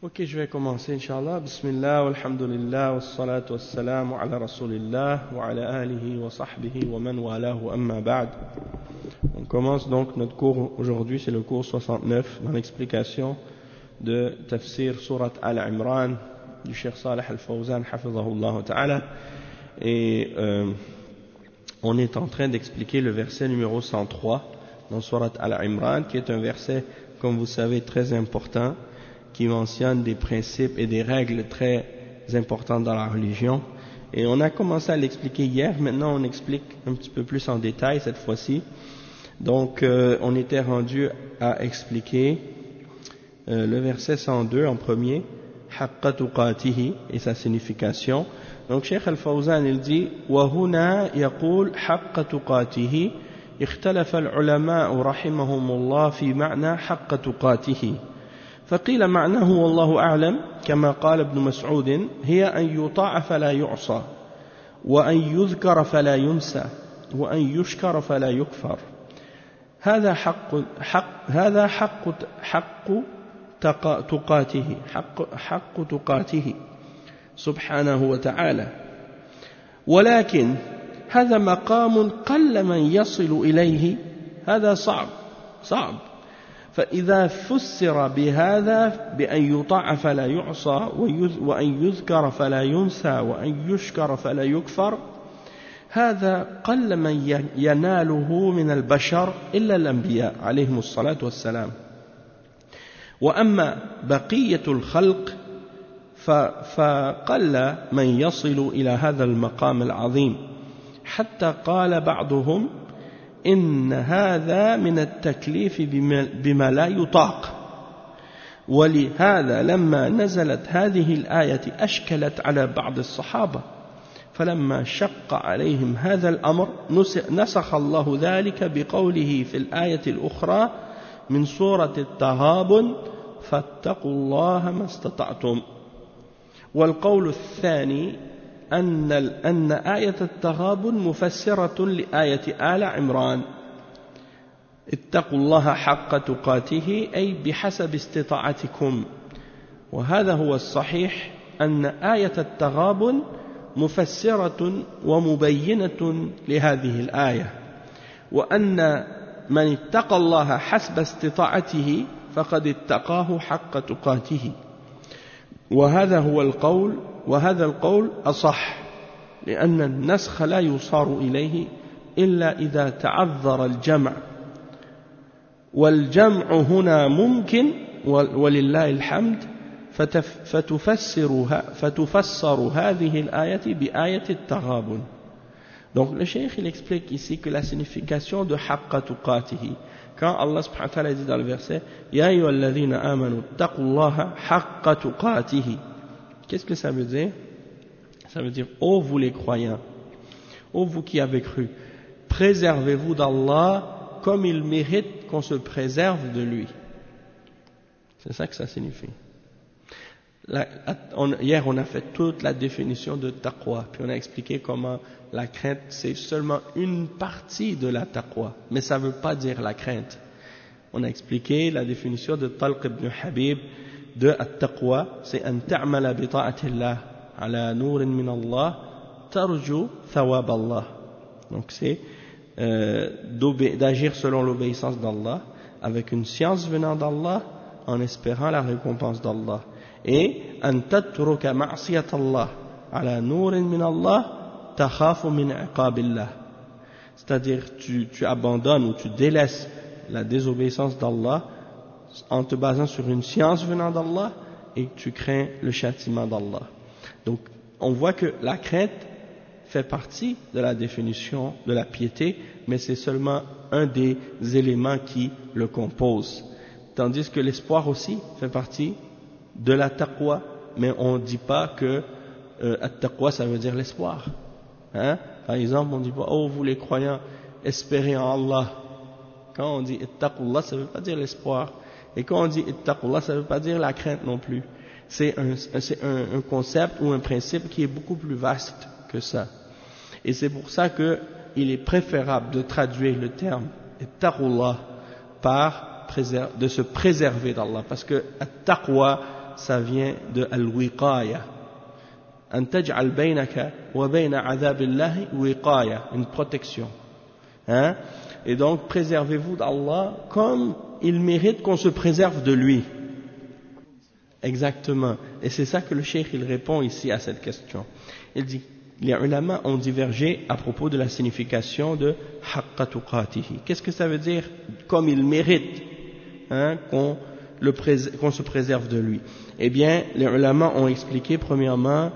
Ok, je vais commencer, Inch'Allah. Bismillah, walhamdulillah, wassalatu wassalamu ala rasulillah, wa ala alihi wa sahbihi wa man walahu amma ba'd. On commence donc notre cours aujourd'hui, c'est le cours 69, dans l'explication de Tafsir Surat Al-Imran du Cheikh Salih Al-Fawzan, hafizahullah ta'ala. Et on est en train d'expliquer le verset numéro 103 dans Surat Al-Imran, qui est un verset, comme vous savez, très important, qui mentionne des principes et des règles très importantes dans la religion. Et on a commencé à l'expliquer hier, maintenant on explique un petit peu plus en détail cette fois-ci. Donc on était rendu à expliquer le verset 102 en premier, haqqa tuqatihi, et sa signification. Donc Cheikh Al-Fawzan il dit وَهُنَا يَقُولُ حَقَّ تُقَاتِهِ اختلف العلماء رحمهم الله في معنى حق تقاته فقيل معناه والله أعلم كما قال ابن مسعود هي أن يطاع فلا يعصى وأن يذكر فلا ينسى وأن يشكر فلا يكفر هذا حق تقاته سبحانه وتعالى ولكن هذا مقام قل من يصل إليه هذا صعب فإذا فسر بهذا بأن يطاع فلا يعصى وأن يذكر فلا ينسى وأن يشكر فلا يكفر هذا قل من يناله من البشر إلا الأنبياء عليهم الصلاة والسلام وأما بقية الخلق فقل من يصل إلى هذا المقام العظيم حتى قال بعضهم إن هذا من التكليف بما لا يطاق ولهذا لما نزلت هذه الآية أشكلت على بعض الصحابة فلما شق عليهم هذا الأمر نسخ الله ذلك بقوله في الآية الأخرى من سورة التغابن فاتقوا الله ما استطعتم والقول الثاني أن آية التغابن مفسرة لآية آل عمران اتقوا الله حق تقاته أي بحسب استطاعتكم وهذا هو الصحيح أن آية التغابن مفسرة ومبينة لهذه الآية وأن من اتقى الله حسب استطاعته فقد اتقاه حق تقاته وهذا هو القول وهذا القول أصح لأن النسخ لا يصار إليه إلا إذا تعذر الجمع والجمع هنا ممكن ولله الحمد فتفسر هذه الآية بآية التغابن. Donc le cheikh il explique ici que la signification de haqqa tuqatihi, quand Allah subhanahu wa ta'ala dit dans le verset ya ayyuhalladhina amanu taqullaha haqqa tuqatihi, qu'est-ce que ça veut dire? Ça veut dire ô vous les croyants, ô vous qui avez cru, préservez-vous d'Allah comme il mérite qu'on se préserve de lui. C'est ça que ça signifie. Hier on a fait toute la définition de taqwa, puis on a expliqué comment la crainte c'est seulement une partie de la taqwa, mais ça ne veut pas dire la crainte. On a expliqué la définition de Talq ibn Habib de at-taqwa, c'est an ta'mala bi ta'atillah ala nurin min Allah tarju thawab Allah. Donc c'est d'agir selon l'obéissance d'Allah avec une science venant d'Allah en espérant la récompense d'Allah. Et an tatruka ma'siyat Allah ala nurin min Allah takhafu min iqabillah, c'est-à-dire tu abandonnes ou tu délaisses la désobéissance d'Allah en te basant sur une science venant d'Allah et tu crains le châtiment d'Allah. Donc on voit que la crainte fait partie de la définition de la piété, mais c'est seulement un des éléments qui le composent, tandis que l'espoir aussi fait partie de la taqwa, mais on ne dit pas que at-taqwa ça veut dire l'espoir, hein? Par exemple on ne dit pas oh vous les croyants espérez en Allah. Quand on dit ittaqullah ça ne veut pas dire l'espoir, et quand on dit ittaqullah ça ne veut pas dire la crainte non plus. C'est un concept ou un principe qui est beaucoup plus vaste que ça, et c'est pour ça que il est préférable de traduire le terme ittaqullah par de se préserver d'Allah, parce que at-taqwa ça vient de al-wiqaya. An taj'al baynaka wa bayna adhabillahi wiqaya, une protection. Hein? Et donc, préservez-vous d'Allah comme il mérite qu'on se préserve de lui. Exactement. Et c'est ça que le cheikh il répond ici à cette question. Il dit, les ulama ont divergé à propos de la signification de haqqa tuqatihi. Qu'est-ce que ça veut dire? Comme il mérite, hein, qu'on se préserve de lui. Eh bien, les ulama ont expliqué premièrement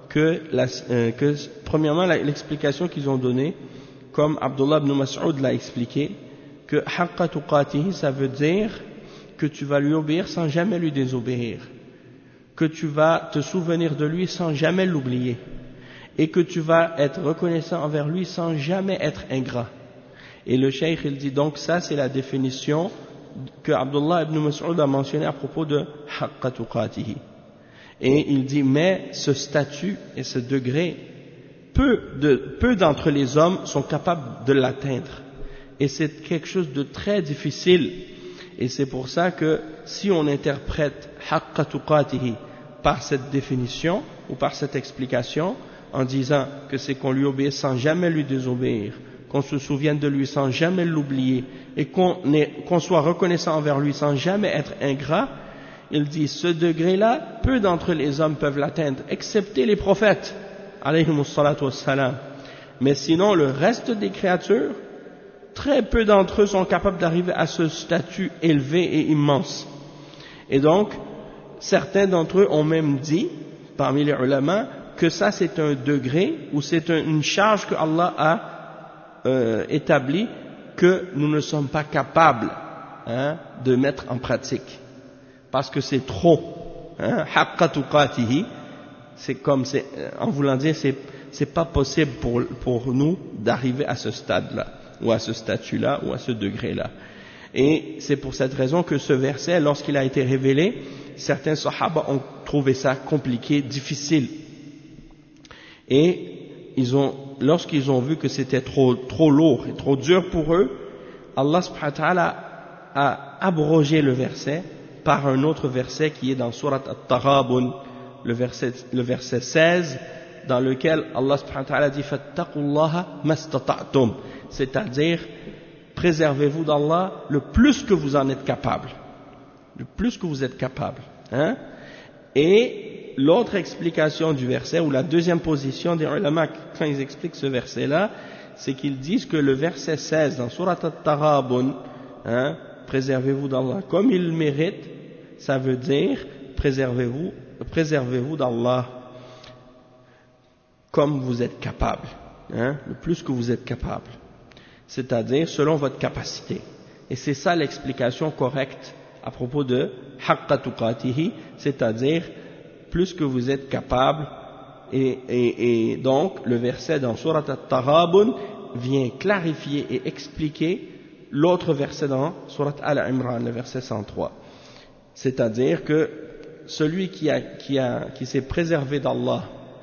l'explication qu'ils ont donnée, comme Abdullah ibn Mas'ud l'a expliqué, que haqqa tuqatihi, ça veut dire que tu vas lui obéir sans jamais lui désobéir, que tu vas te souvenir de lui sans jamais l'oublier, et que tu vas être reconnaissant envers lui sans jamais être ingrat. Et le cheikh il dit donc ça c'est la définition que Abdullah ibn Mas'ud a mentionné à propos de haqqa tuqatihi. Et il dit mais ce statut et ce degré, peu d'entre les hommes sont capables de l'atteindre, et c'est quelque chose de très difficile. Et c'est pour ça que si on interprète haqqa tuqatihi par cette définition ou par cette explication en disant que c'est qu'on lui obéisse sans jamais lui désobéir, qu'on se souvienne de lui sans jamais l'oublier et qu'on soit reconnaissant envers lui sans jamais être ingrat, il dit ce degré-là, peu d'entre les hommes peuvent l'atteindre, excepté les prophètes, alayhimus salatu wassalam. Mais sinon, le reste des créatures, très peu d'entre eux sont capables d'arriver à ce statut élevé et immense. Et donc, certains d'entre eux ont même dit, parmi les ulama, que ça c'est un degré ou c'est une charge que Allah a établie que nous ne sommes pas capables, hein, de mettre en pratique. Parce que c'est trop. Haqqa tuqatihi, c'est comme, en voulant dire, c'est pas possible pour nous d'arriver à ce stade-là, ou à ce statut-là, ou à ce degré-là. Et c'est pour cette raison que ce verset, lorsqu'il a été révélé, certains sahaba ont trouvé ça compliqué, difficile. Et lorsqu'ils ont vu que c'était trop lourd et trop dur pour eux, Allah subhanahu wa ta'ala a abrogé le verset par un autre verset qui est dans Surat At-Taghabun, le verset 16, dans lequel Allah subhanahu wa ta'ala dit fattaqullaha mastata'tum, c'est-à-dire préservez-vous d'Allah le plus que vous en êtes capable, le plus que vous êtes capable, hein? Et l'autre explication du verset, ou la deuxième position des ulama quand ils expliquent ce verset-là, c'est qu'ils disent que le verset 16 dans Surat At-Taghabun, hein, préservez-vous d'Allah comme il mérite, ça veut dire préservez-vous d'Allah comme vous êtes capable, hein, le plus que vous êtes capable, c'est-à-dire selon votre capacité. Et c'est ça l'explication correcte à propos de haqqa tuqatihi, c'est-à-dire plus que vous êtes capable. Et donc le verset dans Surat At-Taghabun vient clarifier et expliquer l'autre verset dans Surat Al-Imran, le verset 103. C'est-à-dire que celui qui s'est préservé d'Allah,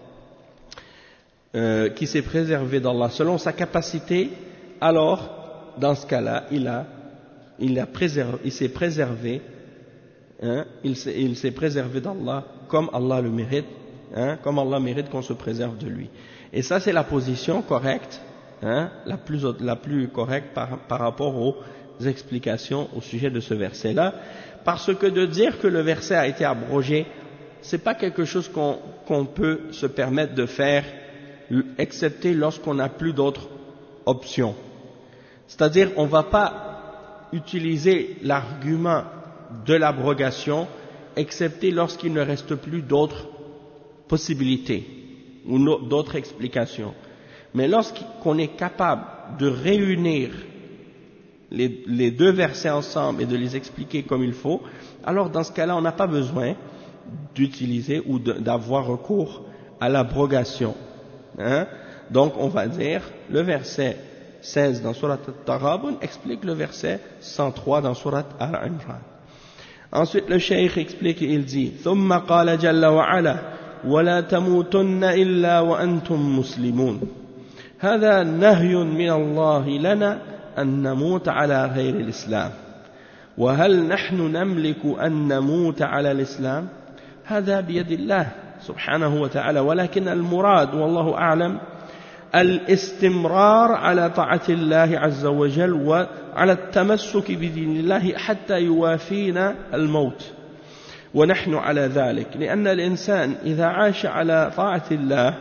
selon sa capacité, alors dans ce cas-là, il s'est préservé, hein, il s'est préservé d'Allah comme Allah le mérite, hein, comme Allah mérite qu'on se préserve de lui. Et ça c'est la position correcte, hein, la plus correcte par rapport aux explications au sujet de ce verset-là, parce que de dire que le verset a été abrogé, c'est pas quelque chose qu'on peut se permettre de faire, excepté lorsqu'on n'a plus d'autres options. C'est-à-dire, on ne va pas utiliser l'argument de l'abrogation, excepté lorsqu'il ne reste plus d'autres possibilités ou d'autres explications. Mais lorsqu'on est capable de réunir les deux versets ensemble et de les expliquer comme il faut, alors dans ce cas-là, on n'a pas besoin d'utiliser ou d'avoir recours à l'abrogation. Hein? Donc, on va dire, le verset 16 dans Surat At-Taghabun explique le verset 103 dans Surat Al-Imran. Ensuite, le cheikh explique et il dit ثم قال جل وعلا ولا تموتن إلا وأنتم مسلمون هذا نهي من الله لنا أن نموت على غير الإسلام وهل نحن نملك أن نموت على الإسلام هذا بيد الله سبحانه وتعالى، ولكن المراد والله أعلم الاستمرار على طاعة الله عز وجل وعلى التمسك بدين الله حتى يوافينا الموت ونحن على ذلك، لأن الإنسان إذا عاش على طاعة الله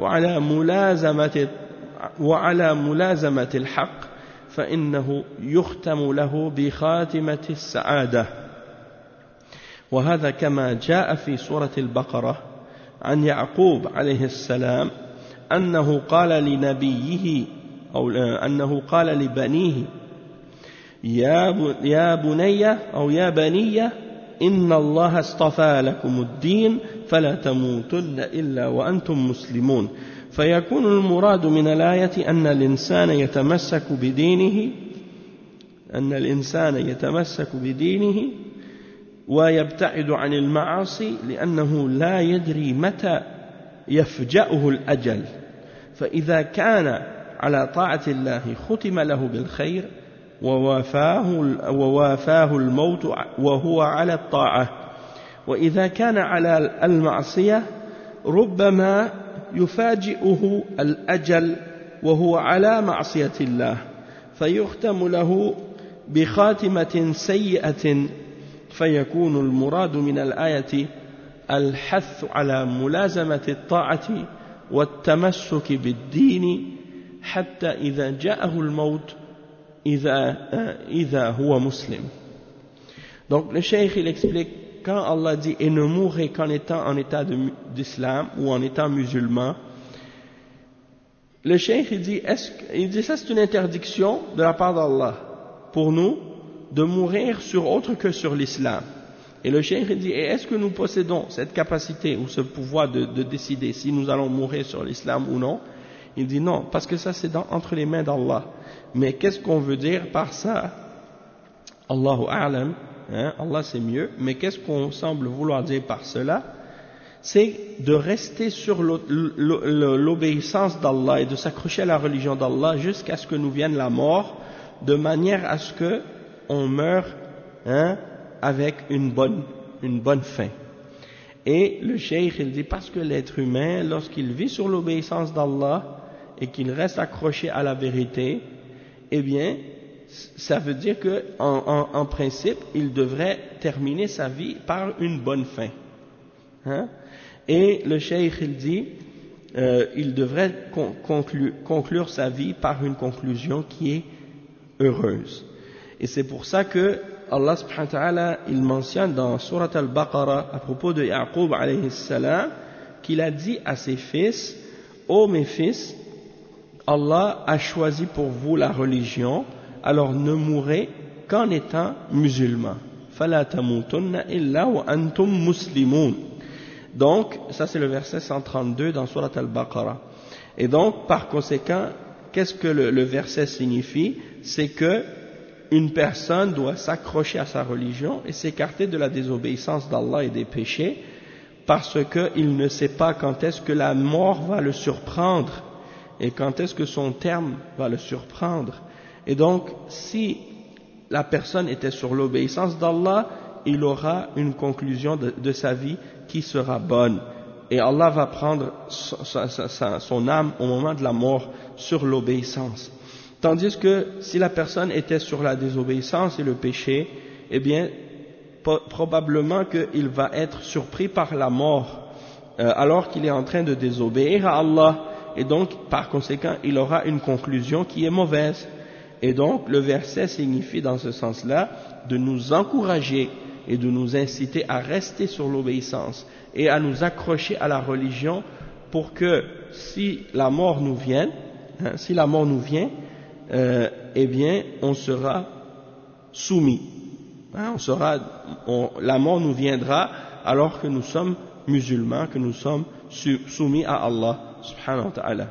وعلى ملازمة الحق فإنه يختم له بخاتمة السعادة. وهذا كما جاء في سورة البقرة عن يعقوب عليه السلام أنه قال لنبيه أو أنه قال لبنيه يا بني إن الله اصطفى لكم الدين فلا تموتن إلا وأنتم مسلمون. فيكون المراد من الآية أن الإنسان يتمسك بدينه ويبتعد عن المعاصي، لأنه لا يدري متى يفجأه الأجل، فإذا على طاعة الله ختم له بالخير ووافاه الموت وهو على الطاعة، وإذا كان على المعصية ربما يفاجئه الأجل وهو على معصية الله فيختم له بخاتمة سيئة. فيكون المراد من الآية الحث على ملازمة الطاعة والتمسك بالدين حتى إذا جاءه الموت إذا هو muslim. Donc le cheikh il explique, quand Allah dit et ne mourrez qu'en étant en état d'islam ou en étant musulman, le cheikh il dit ça c'est une interdiction de la part d'Allah pour nous de mourir sur autre que sur l'islam. Et le cheikh il dit, et est-ce que nous possédons cette capacité ou ce pouvoir de décider si nous allons mourir sur l'islam ou non? Il dit non, parce que ça c'est entre les mains d'Allah. Mais qu'est-ce qu'on veut dire par ça? Allahu a'lam, Allah c'est mieux, mais qu'est-ce qu'on semble vouloir dire par cela? C'est de rester sur l'obéissance d'Allah et de s'accrocher à la religion d'Allah jusqu'à ce que nous vienne la mort, de manière à ce que on meure avec une bonne fin. Et le cheikh il dit, parce que l'être humain, lorsqu'il vit sur l'obéissance d'Allah et qu'il reste accroché à la vérité, eh bien ça veut dire que en principe il devrait terminer sa vie par une bonne fin, et le cheikh il dit il devrait conclure sa vie par une conclusion qui est heureuse. Et c'est pour ça que Allah subhanahu wa ta'ala il mentionne dans Surat al-Baqarah à propos de Ya'qub alayhi salam qu'il a dit à ses fils: ô mes fils, Allah a choisi pour vous la religion, alors ne mourrez qu'en étant musulmans. Fala tamutunna illa wa antum muslimun. Donc ça c'est le verset 132 dans Surat al-Baqarah. Et donc par conséquent, qu'est-ce que le verset signifie? C'est que une personne doit s'accrocher à sa religion et s'écarter de la désobéissance d'Allah et des péchés, parce qu'il ne sait pas quand est-ce que la mort va le surprendre et quand est-ce que son terme va le surprendre. Et donc, si la personne était sur l'obéissance d'Allah, il aura une conclusion de sa vie qui sera bonne. Et Allah va prendre son âme au moment de la mort sur l'obéissance. Tandis que si la personne était sur la désobéissance et le péché, eh bien, probablement qu'il va être surpris par la mort alors qu'il est en train de désobéir à Allah, et donc par conséquent il aura une conclusion qui est mauvaise. Et donc le verset signifie dans ce sens-là de nous encourager et de nous inciter à rester sur l'obéissance et à nous accrocher à la religion, pour que si la mort nous vient, eh bien on sera soumis, la mort nous viendra alors que nous sommes musulmans, que nous sommes soumis à Allah subhanahu wa ta'ala.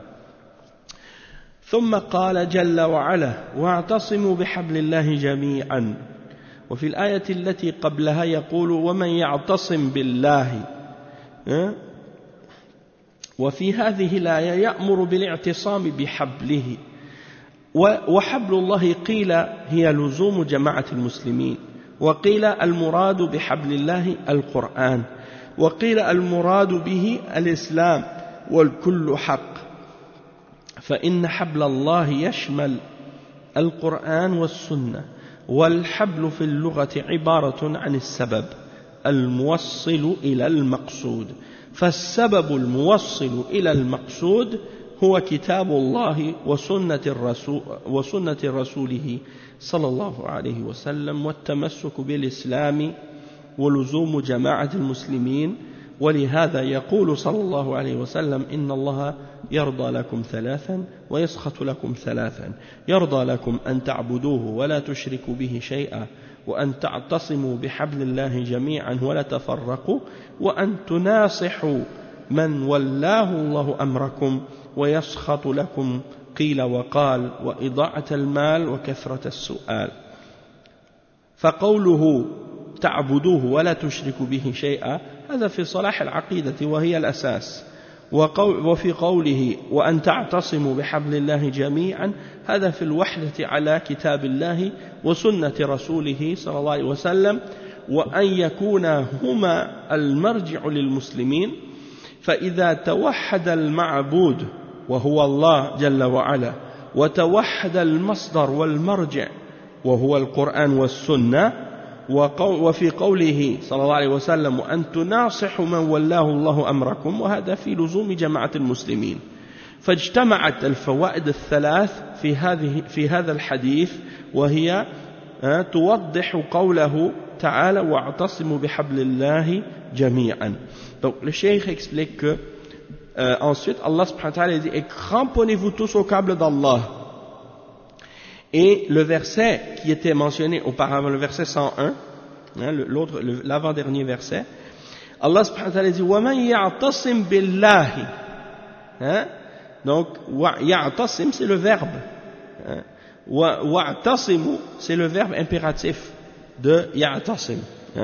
ثم قال جل وعلا واعتصموا بحبل الله جميعا. وفي الآية التي قبلها يقول ومن يعتصم بالله. وفي هذه الآية يأمر بالاعتصام بحبله. وحبل الله قيل هي لزوم جماعة المسلمين، وقيل المراد بحبل الله القرآن، وقيل المراد به الإسلام والكل حق فإن حبل الله يشمل القرآن والسنة والحبل في اللغة عبارة عن السبب الموصل إلى المقصود فالسبب الموصل إلى المقصود هو كتاب الله وسنة رسوله صلى الله عليه وسلم والتمسك بالإسلام ولزوم جماعة المسلمين ولهذا يقول صلى الله عليه وسلم إن الله يرضى لكم ثلاثا ويسخط لكم ثلاثا يرضى لكم أن تعبدوه ولا تشركوا به شيئا وأن تعتصموا بحبل الله جميعا ولا تفرقوا وأن تناصحوا من ولاه الله أمركم ويسخط لكم قيل وقال وإضاعة المال وكثرة السؤال فقوله تعبدوه ولا تشركوا به شيئا هذا في صلاح العقيدة وهي الأساس وفي قوله وأن تعتصموا بحبل الله جميعا هذا في الوحدة على كتاب الله وسنة رسوله صلى الله عليه وسلم وأن يكونا هما المرجع للمسلمين فإذا توحد المعبود وهو الله جل وعلا وتوحد المصدر والمرجع وهو القرآن والسنة وفي قوله صلى الله عليه وسلم وأن تناصحوا من ولاه الله أمركم وهذا في لزوم جماعة المسلمين فاجتمعت الفوائد الثلاث في هذا الحديث وهي توضح قوله تعالى واعتصموا بحبل الله جميعا. Donc le cheikh explique que ensuite Allah subhanahu wa ta'ala dit et cramponnez-vous tous au câble d'Allah. Et le verset qui était mentionné auparavant, le verset 101, l'avant-dernier verset, Allah subhanahu wa ta'ala dit وَمَنْ يَعْتَصِمْ بِاللَّهِ. Donc, ya'tasim c'est le verbe. Wa'tasimu c'est le verbe impératif de ya'tasim.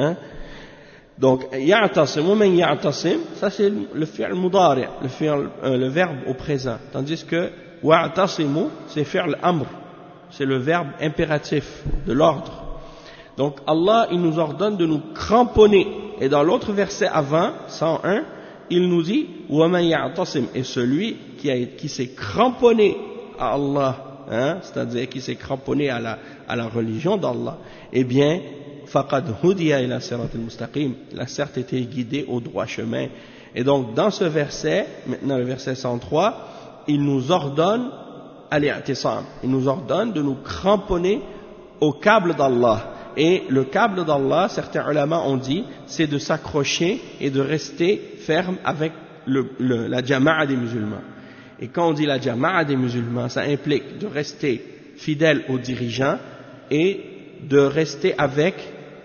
Donc, ya'tasim, وَمَنْ يَعْتَصِمْ, ça c'est le fi'l mudari', le verbe au présent. Tandis que wa'tasimu c'est fi'l amr. C'est le verbe impératif de l'ordre. Donc Allah, il nous ordonne de nous cramponner. Et dans l'autre verset avant, 101, il nous dit وَمَنْ يَعْتَصِمْ et celui qui s'est cramponné à Allah, c'est-à-dire qui s'est cramponné à la religion d'Allah, eh bien, فَقَدْ هُدِيَ إِلَى صِرَاطِ الْمُسْتَقِيمِ, il a certes été guidé au droit chemin. Et donc dans ce verset, maintenant le verset 103, il nous ordonne al-i'tisam. Il nous ordonne de nous cramponner au câble d'Allah. Et le câble d'Allah, certains ulama ont dit, c'est de s'accrocher et de rester ferme avec la jama'a des musulmans. Et quand on dit la jama'a des musulmans, ça implique de rester fidèle aux dirigeants et de rester avec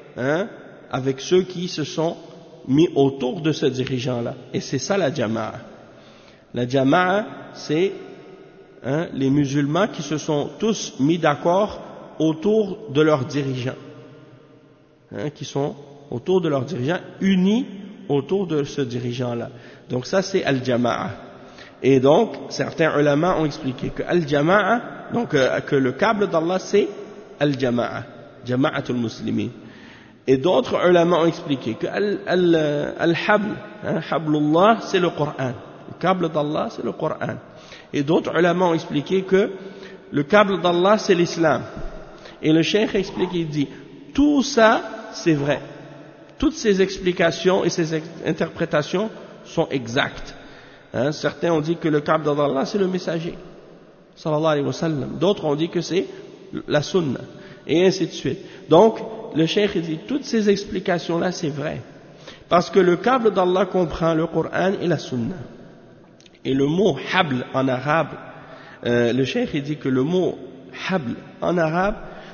ceux qui se sont mis autour de ce dirigeant-là. Et c'est ça la jama'a. La jama'a, c'est les musulmans qui se sont tous mis d'accord autour de leurs dirigeants, qui sont autour de leurs dirigeants, unis autour de ce dirigeant-là. Donc ça c'est al-jama'a. Et donc certains ulama ont expliqué que al-jama'a, donc que le câble d'Allah c'est al-jama'a, jama'atul muslimin. Et d'autres ulama ont expliqué que al-habl, hablullah c'est le Coran, le câble d'Allah c'est le Coran. Et d'autres ulama ont expliqué que le câble d'Allah c'est l'islam. Et le cheikh explique, il dit, tout ça c'est vrai. Toutes ces explications et ces interprétations sont exactes. Certains ont dit que le câble d'Allah c'est le messager, sallallahu alayhi wa sallam. D'autres ont dit que c'est la sunna, et ainsi de suite. Donc, le cheikh dit, toutes ces explications-là c'est vrai. Parce que le câble d'Allah comprend le Coran et la sunna. Et le mot habl en arabe, le cheikh dit que le mot habl en arabe,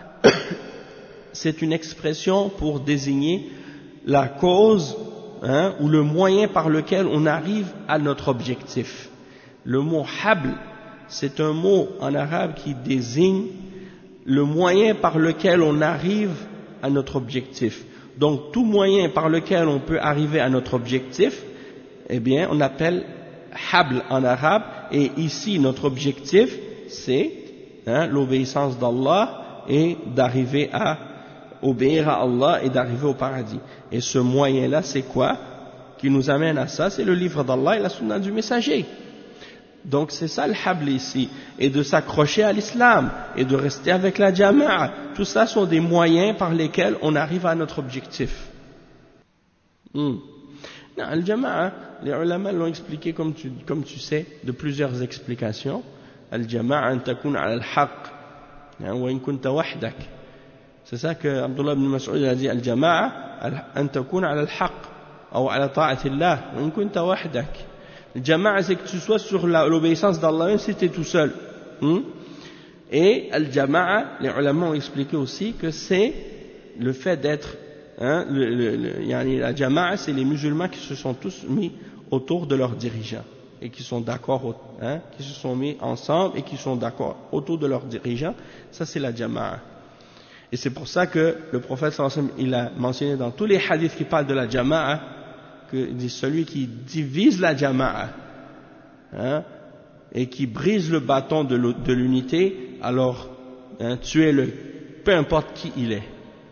c'est une expression pour désigner la cause ou le moyen par lequel on arrive à notre objectif. Le mot habl, c'est un mot en arabe qui désigne le moyen par lequel on arrive à notre objectif. Donc tout moyen par lequel on peut arriver à notre objectif, eh bien on appelle habl en arabe, et ici notre objectif c'est l'obéissance d'Allah et d'arriver à obéir à Allah et d'arriver au paradis. Et ce moyen-là c'est quoi? qui nous amène à ça, c'est le livre d'Allah et la sunna du messager. Donc c'est ça le habl ici, et de s'accrocher à l'islam, et de rester avec la jama'a. Tout ça sont des moyens par lesquels on arrive à notre objectif. Non, le jama'a, les ulama l'ont expliqué comme tu sais, de plusieurs explications. Al-jama'a an takun ala al-haq, wa in kunta wahdak. C'est ça que Abdullah ibn Mas'ud a dit, al-jama'a an takun ala al-haq, ou ala ta'atillah, wa in kunta wahdak. Le jama'a, c'est que tu sois sur l'obéissance d'Allah même si tu es tout seul. Et al-jama'a, les ulama ont expliqué aussi que c'est le fait d'être, la jama'a, c'est les musulmans qui se sont tous mis autour de leurs dirigeants et qui sont d'accord, qui se sont mis ensemble et qui sont d'accord autour de leurs dirigeants. Ça, c'est la jama'a. Et c'est pour ça que le prophète sallallahu alayhi wa sallam, il a mentionné dans tous les hadiths qui parlent de la jama'a, que dit celui qui divise la jama'a, et qui brise le bâton de l'unité, alors tuez-le, peu importe qui il est.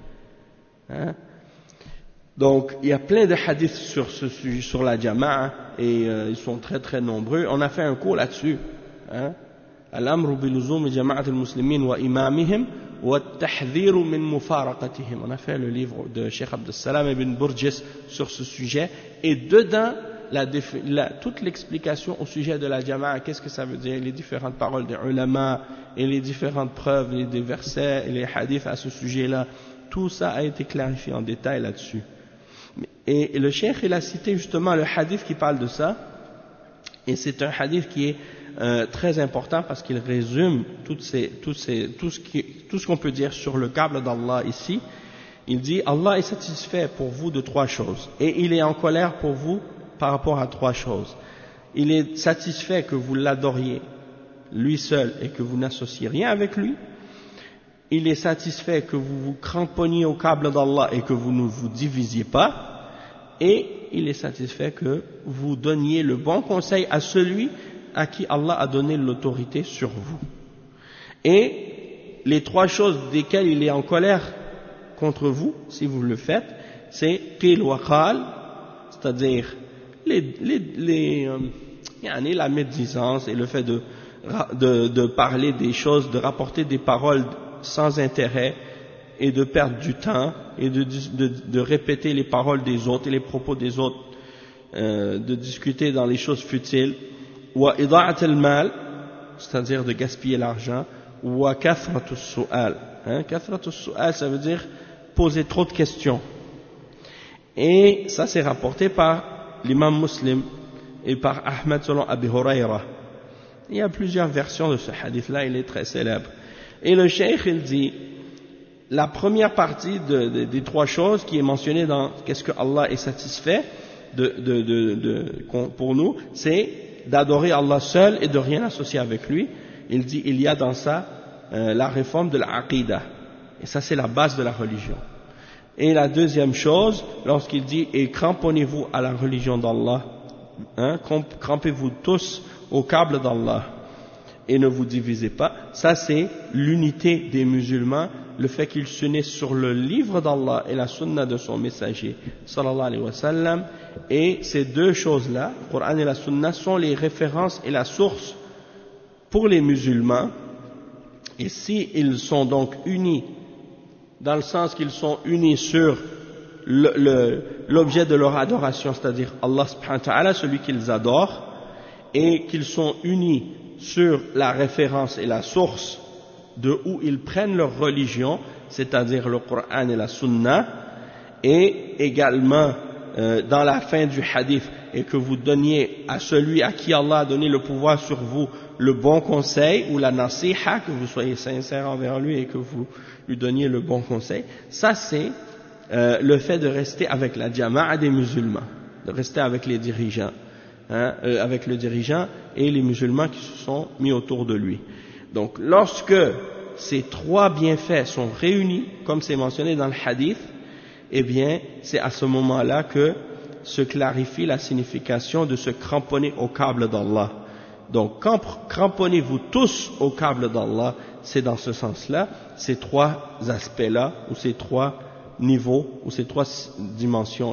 Donc il y a plein de hadiths sur ce sujet, sur la jama'a, et ils sont très très nombreux. On a fait un cours là-dessus. Al-amru biluzum jama'at al-muslimin wa imamihim wa at-tahdhiru min mufaraqatihim. On a fait le livre de Cheikh Abdel Salam ibn Burjis sur ce sujet, et dedans toute l'explication au sujet de la jama'a, qu'est-ce que ça veut dire, les différentes paroles des ulama et les différentes preuves, les versets et les hadiths à ce sujet-là, tout ça a été clarifié en détail là-dessus. Et le cheikh, il a cité justement le hadith qui parle de ça, et c'est un hadith qui est très important parce qu'il résume tout ce qu'on peut dire sur le câble d'Allah ici. Il dit, Allah est satisfait pour vous de trois choses, et il est en colère pour vous par rapport à trois choses. Il est satisfait que vous l'adoriez lui seul et que vous n'associez rien avec lui. Il est satisfait que vous vous cramponniez au câble d'Allah et que vous ne vous divisiez pas. Et il est satisfait que vous donniez le bon conseil à celui à qui Allah a donné l'autorité sur vous. Et les trois choses desquelles il est en colère contre vous, si vous le faites, c'est qil wa qal, c'est-à-dire la médisance et le fait de parler des choses, de rapporter des paroles sans intérêt et de perdre du temps et de répéter les paroles des autres et les propos des autres, de discuter dans les choses futiles. Wa ida'at al-mal, c'est-à-dire de gaspiller l'argent. Wa kathratu su'al. Kathratu su'al, ça veut dire poser trop de questions. Et ça c'est rapporté par l'imam Muslim et par Ahmed selon Abi Huraira. Il y a plusieurs versions de ce hadith-là, il est très célèbre. Et le cheikh, il dit, la première partie des trois choses qui est mentionnée dans qu'est-ce que Allah est satisfait pour nous, c'est d'adorer Allah seul et de rien associer avec lui. Il dit, il y a dans ça la réforme de l'aqida. Et ça, c'est la base de la religion. Et la deuxième chose, lorsqu'il dit, et cramponnez-vous à la religion d'Allah, crampez-vous tous au câble d'Allah et ne vous divisez pas, ça c'est l'unité des musulmans, le fait qu'ils s'unissent sur le livre d'Allah et la sunna de son messager, sallallahu alayhi wa sallam. Et ces deux choses-là, le Coran et la sunna, sont les références et la source pour les musulmans. Et si ils sont donc unis, dans le sens qu'ils sont unis sur l'objet de leur adoration, c'est-à-dire Allah subhanahu wa ta'ala, celui qu'ils adorent, et qu'ils sont unis sur la référence et la source de où ils prennent leur religion, c'est-à-dire le Coran et la Sunna, et également dans la fin du hadith, et que vous donniez à celui à qui Allah a donné le pouvoir sur vous le bon conseil, ou la nasiha, que vous soyez sincère envers lui et que vous lui donniez le bon conseil, ça c'est le fait de rester avec la jama'a des musulmans, de rester avec les dirigeants, avec le dirigeant et les musulmans qui se sont mis autour de lui. Donc lorsque ces trois bienfaits sont réunis, comme c'est mentionné dans le hadith, eh bien c'est à ce moment-là que se clarifie la signification de se cramponner au câble d'Allah. Donc cramponnez-vous tous au câble d'Allah, c'est dans ce sens-là, ces trois aspects-là, ou ces trois niveaux, ou ces trois dimensions-là.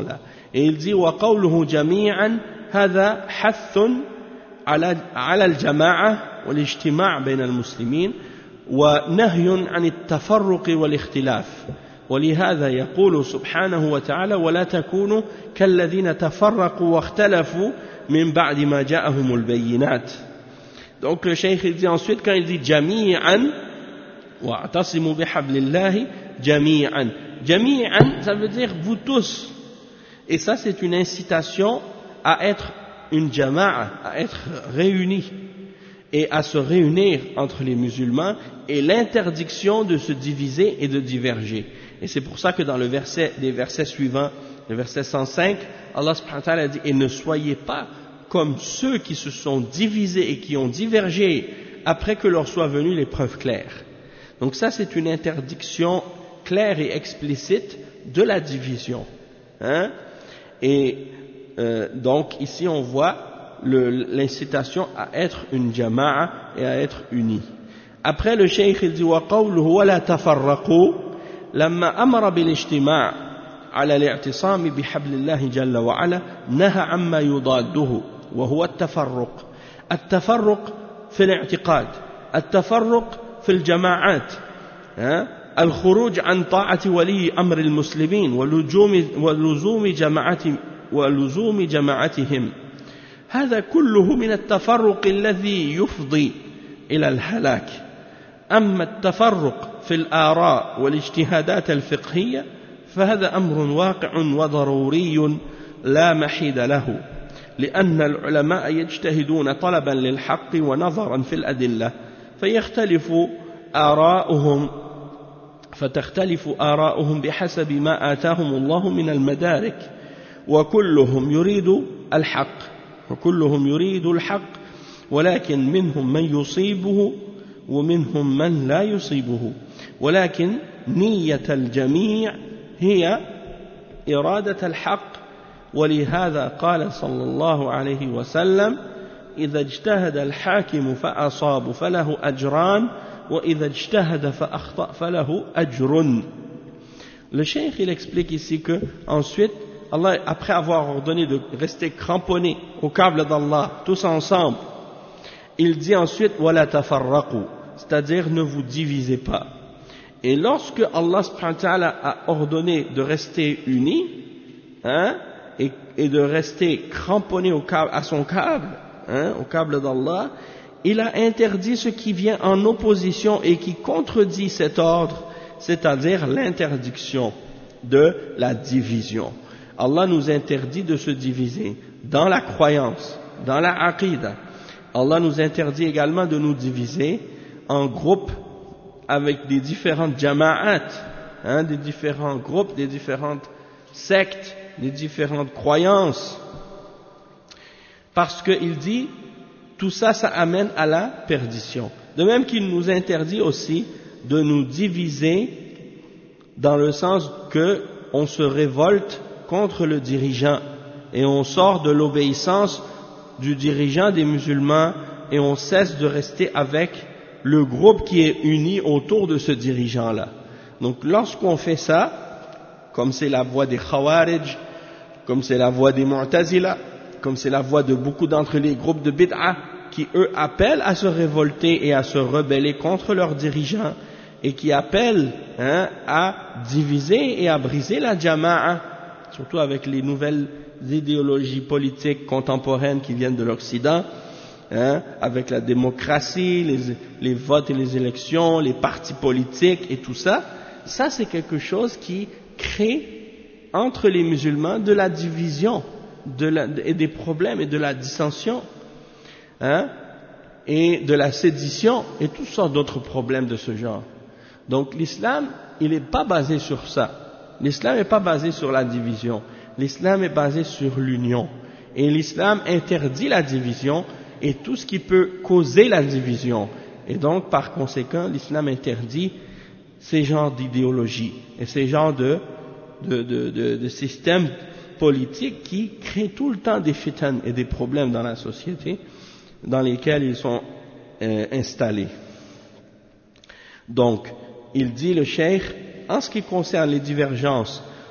Et il dit وقوله جميعا هذا حث على الجماعة والاجتماع بين المسلمين ونهي عن التفرق والاختلاف ولهذا يقول سبحانه وتعالى ولا تكونوا كالذين تفرقوا واختلفوا من بعد ما جاءهم البينات. Donc le cheikh il dit ensuite quand il dit جميعا واعتصموا بحبل الله جميعا, جميعا ça veut dire vous tous, et ça c'est une incitation à être une jama'a, à être réunis et à se réunir entre les musulmans, et l'interdiction de se diviser et de diverger. Et c'est pour ça que dans les versets suivants, le verset 105, Allah subhanahu wa ta'ala dit « Et ne soyez pas comme ceux qui se sont divisés et qui ont divergé après que leur soient venues les preuves claires. » Donc ça c'est une interdiction claire et explicite de la division. Hein? Et donc ici on voit l'incitation à être une jama'a et à être unis. Après le cheikh il dit وَقَوْلُهُ وَلَا تَفَرَّقُوا لما أمر بالاجتماع على الاعتصام بحبل الله جل وعلا نهى عما يضاده وهو التفرق. التفرق في الاعتقاد, التفرق في الجماعات, الخروج عن طاعة ولي أمر المسلمين ولزوم جماعتهم, هذا كله من التفرق الذي يفضي إلى الهلاك. أما التفرق في الآراء والاجتهادات الفقهية فهذا أمر واقع وضروري لا محيد له, لأن العلماء يجتهدون طلبا للحق ونظرا في الأدلة فتختلف آراؤهم بحسب ما آتاهم الله من المدارك, وكلهم يريد الحق ولكن منهم من يصيبه ومنهم من لا يصيبه, ولكن نية الجميع هي إرادة الحق. ولهذا قال صلى الله عليه وسلم إذا اجتهد الحاكم فأصاب فله أجران وإذا اجتهد فأخطأ فله أجر. Le cheikh il explique ici que ensuite Allah, après avoir ordonné de rester cramponné au câble d'Allah tous ensemble, il dit ensuite وَلَا تَفَرَّقُوا, c'est-à-dire ne vous divisez pas. Et lorsque Allah subhanahu wa ta'ala a ordonné de rester unis, et de rester cramponné à son câble, au câble d'Allah, il a interdit ce qui vient en opposition et qui contredit cet ordre, c'est-à-dire l'interdiction de la division. Allah nous interdit de se diviser dans la croyance, dans la aqidah. Allah nous interdit également de nous diviser en groupes avec des différentes jama'at, des différents groupes, des différentes sectes, des différentes croyances. Parce qu'il dit, tout ça, ça amène à la perdition. De même qu'il nous interdit aussi de nous diviser dans le sens que on se révolte contre le dirigeant et on sort de l'obéissance du dirigeant des musulmans et on cesse de rester avec le groupe qui est uni autour de ce dirigeant-là. Donc lorsqu'on fait ça, comme c'est la voie des Khawarij, comme c'est la voie des Mu'tazila, comme c'est la voie de beaucoup d'entre les groupes de bid'a qui eux appellent à se révolter et à se rebeller contre leurs dirigeants et qui appellent à diviser et à briser la jama'a, surtout avec les nouvelles idéologies politiques contemporaines qui viennent de l'Occident, avec la démocratie, les votes et les élections, les partis politiques et tout ça. Ça c'est quelque chose qui crée entre les musulmans de la division, et des problèmes et de la dissension, et de la sédition et toutes sortes d'autres problèmes de ce genre. Donc l'islam, il n'est pas basé sur ça. L'islam n'est pas basé sur la division. L'islam est basé sur l'union. Et l'islam interdit la division et tout ce qui peut causer la division. Et donc, par conséquent, l'islam interdit ces genres d'idéologies et ces genres de systèmes politiques qui créent tout le temps des fitan et des problèmes dans la société dans lesquels ils sont installés. Donc, il dit le cheikh, en ce qui concerne les divergences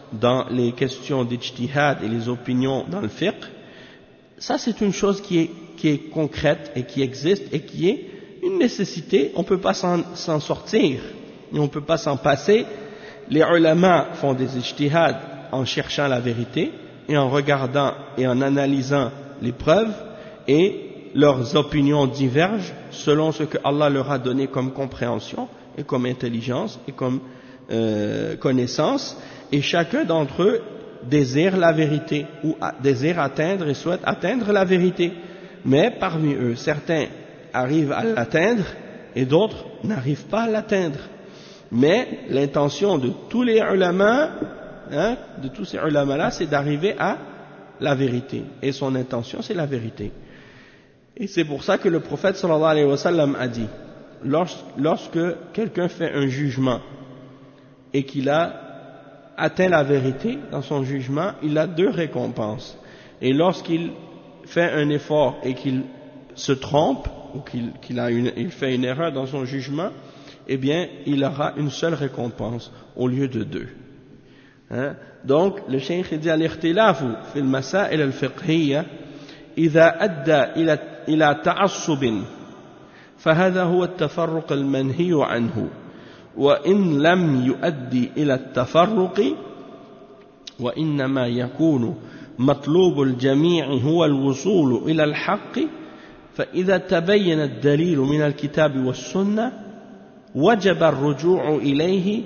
dans les questions d'ijtihad et les opinions dans le fiqh, ça c'est une chose qui est concrète et qui existe et qui est une nécessité, on ne peut pas s'en sortir, et on ne peut pas s'en passer. Les ulama font des ijtihad en cherchant la vérité et en regardant et en analysant les preuves, et leurs opinions divergent selon ce que Allah leur a donné comme compréhension et comme intelligence et comme connaissance, et chacun d'entre eux désire la vérité ou désire atteindre et souhaite atteindre la vérité, mais parmi eux certains arrivent à l'atteindre et d'autres n'arrivent pas à l'atteindre. Mais l'intention de tous les ulama, de tous ces ulama-là, c'est d'arriver à la vérité, et son intention c'est la vérité. Et c'est pour ça que le prophète sallallahu alayhi wa sallam a dit, lorsque quelqu'un fait un jugement et qu'il a atteint la vérité dans son jugement, il a 2 récompenses. Et lorsqu'il fait un effort et qu'il se trompe, ou qu'il fait une erreur dans son jugement, eh bien, il aura une seule récompense au lieu de 2. Donc, le cheikh dit al-ikhtilafu fil masail al-fiqhiyya idha adda ila ta'assub فهذا هو التفرق المنهي عنه وإن لم يؤدي إلى التفرق وإنما يكون مطلوب الجميع هو الوصول إلى الحق فإذا تبين الدليل من الكتاب والسنة وجب الرجوع إليه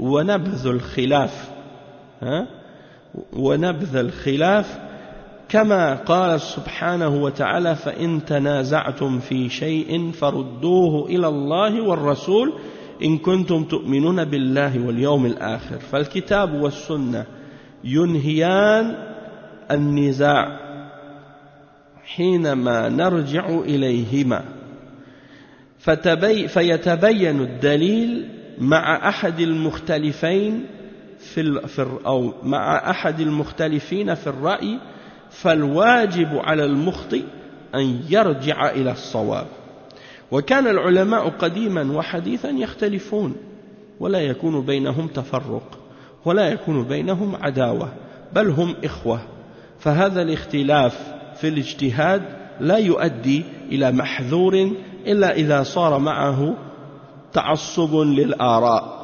ونبذ الخلاف كما قال سبحانه وتعالى فإن تنازعتم في شيء فردوه إلى الله والرسول إن كنتم تؤمنون بالله واليوم الآخر فالكتاب والسنة ينهيان النزاع حينما نرجع إليهما فيتبين الدليل مع أحد المختلفين مع أحد المختلفين في الرأي فالواجب على المخطئ أن يرجع إلى الصواب وكان العلماء قديما وحديثا يختلفون ولا يكون بينهم تفرق ولا يكون بينهم عداوة بل هم إخوة فهذا الاختلاف في الاجتهاد لا يؤدي إلى محذور إلا إذا صار معه تعصب للآراء.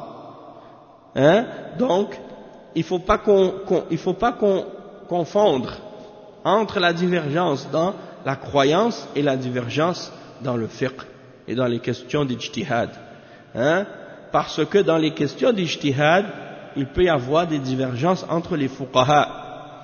Donc il faut pas confondre entre la divergence dans la croyance et la divergence dans le fiqh et dans les questions d'ijtihad. Parce que dans les questions d'ijtihad, il peut y avoir des divergences entre les fuqaha.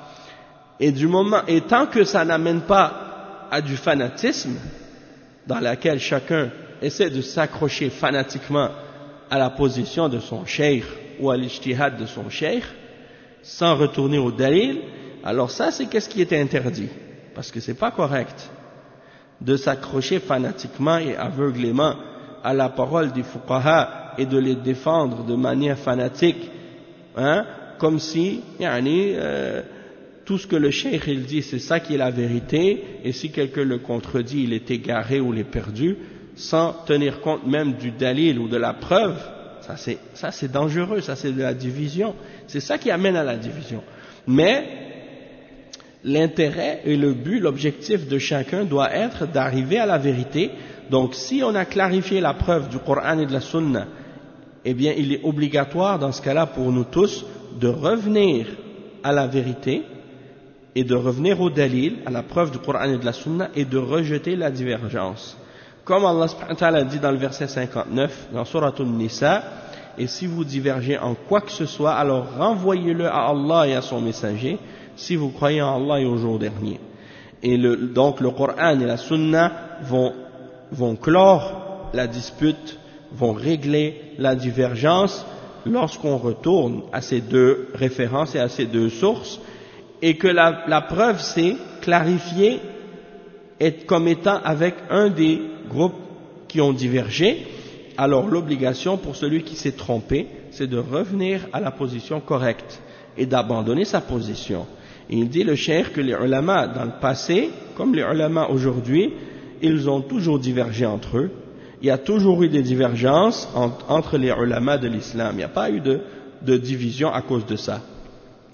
Et tant que ça n'amène pas à du fanatisme, dans laquelle chacun essaie de s'accrocher fanatiquement à la position de son cheikh ou à l'ijtihad de son cheikh, sans retourner au dalil, alors ça c'est qu'est-ce qui est interdit, parce que c'est pas correct de s'accrocher fanatiquement et aveuglément à la parole des fuqaha et de les défendre de manière fanatique, comme si tout ce que le cheikh il dit c'est ça qui est la vérité, et si quelqu'un le contredit il est égaré ou il est perdu, sans tenir compte même du dalil ou de la preuve. Ça c'est dangereux, ça c'est de la division, c'est ça qui amène à la division. Mais l'intérêt et le but, l'objectif de chacun doit être d'arriver à la vérité. Donc si on a clarifié la preuve du Coran et de la Sunna, eh bien il est obligatoire dans ce cas-là pour nous tous de revenir à la vérité et de revenir au dalil, à la preuve du Coran et de la Sunna, et de rejeter la divergence. Comme Allah subhanahu wa ta'ala dit dans le verset 59, dans Surat An-Nisa, et si vous divergez en quoi que ce soit, alors renvoyez-le à Allah et à son messager, si vous croyez en Allah et au jour dernier. Et donc le Coran et la Sunna vont clore la dispute, vont régler la divergence lorsqu'on retourne à ces 2 références et à ces 2 sources, et que la preuve s'est clarifiée comme étant avec un des groupes qui ont divergé. Alors l'obligation pour celui qui s'est trompé, c'est de revenir à la position correcte et d'abandonner sa position. Et il dit le cheikh que les ulama dans le passé, comme les ulama aujourd'hui, ils ont toujours divergé entre eux. Il y a toujours eu des divergences entre les ulama de l'islam. Il n'y a pas eu de division à cause de ça.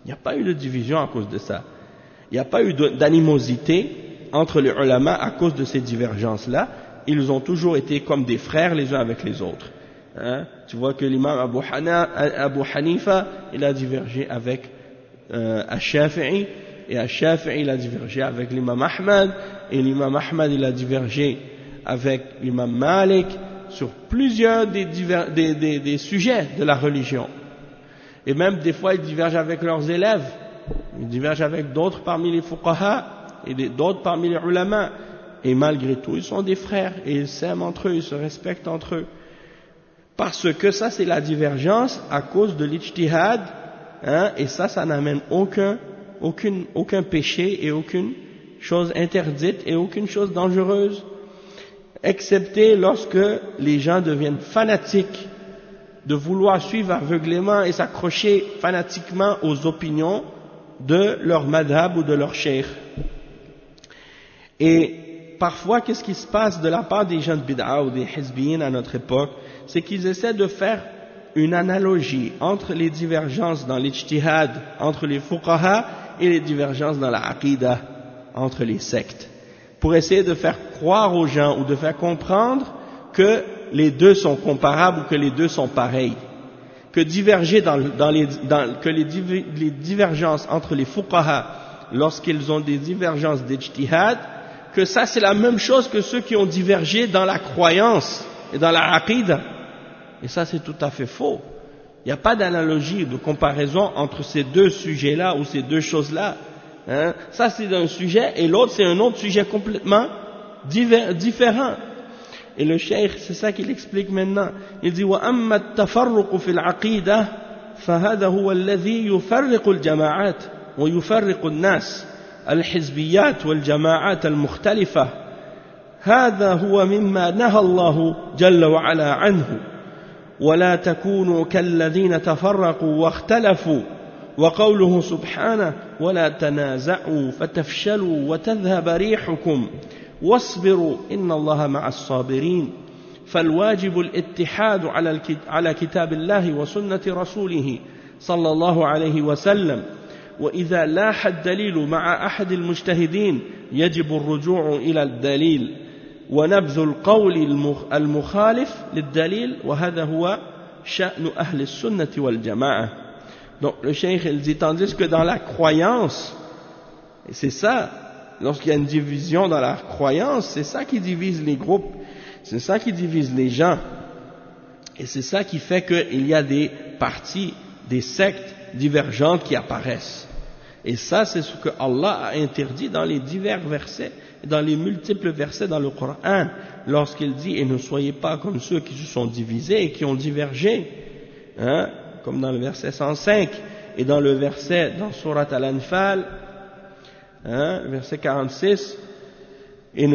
Il n'y a pas eu de division à cause de ça. Il n'y a pas eu d'animosité entre les ulama à cause de ces divergences-là. Ils ont toujours été comme des frères les uns avec les autres. Hein? Tu vois que l'imam Abu Hanifa, il a divergé avec Ash-Shafi'i, et Ash-Shafi'i, il a divergé avec l'imam Ahmad, et l'imam Ahmad, il a divergé avec l'imam Malik sur plusieurs des sujets de la religion. Et même des fois, ils divergent avec leurs élèves, ils divergent avec d'autres parmi les fuqaha et d'autres parmi les ulama. Et malgré tout, ils sont des frères et ils s'aiment entre eux, ils se respectent entre eux. Parce que ça, c'est la divergence à cause de l'ijtihad, hein, et ça n'amène aucun péché et aucune chose interdite et aucune chose dangereuse, excepté lorsque les gens deviennent fanatiques de vouloir suivre aveuglément et s'accrocher fanatiquement aux opinions de leur madhab ou de leur cheikh. Et parfois, qu'est-ce qui se passe de la part des gens de bid'a ou des hizbiyin à notre époque? C'est qu'ils essaient de faire une analogie entre les divergences dans l'ijtihad, entre les fuqaha, et les divergences dans la aqidah, entre les sectes, pour essayer de faire croire aux gens ou de faire comprendre que les deux sont comparables ou que les deux sont pareils. Que diverger les divergences entre les fuqaha, lorsqu'ils ont des divergences d'ijtihad, que ça c'est la même chose que ceux qui ont divergé dans la croyance et dans la aqidah. Et ça c'est tout à fait faux. Il n'y a pas d'analogie, de comparaison entre ces deux sujets-là ou ces deux choses-là. Hein? Ça c'est un sujet et l'autre c'est un autre sujet complètement différent. Et le cheikh, c'est ça qu'il explique maintenant. Il dit وَأَمَّا التَّفَرُّقُ فِي الْعَقِيدَةِ فَهَذَا هُوَ الَّذِي يُفَرِّقُ الْجَمَاعَاتِ وَيُفَرِّقُ النَّاسِ الحزبيات والجماعات المختلفة هذا هو مما نهى الله جل وعلا عنه ولا تكونوا كالذين تفرقوا واختلفوا وقوله سبحانه ولا تنازعوا فتفشلوا وتذهب ريحكم واصبروا إن الله مع الصابرين فالواجب الاتحاد على كتاب الله وسنة رسوله صلى الله عليه وسلم وإذا لاح الدليل مع أحد المجتهدين يجب الرجوع إلى الدليل ونبذ القول المخالف للدليل وهذا هو شأن أهل السنة والجماعة. Donc le cheikh il dit tandis que dans la croyance, et c'est ça, lorsqu'il y a une division dans la croyance, c'est ça qui divise les groupes, c'est ça qui divise les gens, et c'est ça qui fait qu'il y a des partis, des sectes divergentes qui apparaissent. Et ça, c'est ce que Allah a interdit dans les divers versets, dans les multiples versets dans le Coran, lorsqu'il dit « Et ne soyez pas comme ceux qui se sont divisés et qui ont divergé hein, », comme dans le verset 105, et dans le verset, dans Surat Al-Anfal, hein, verset 46, et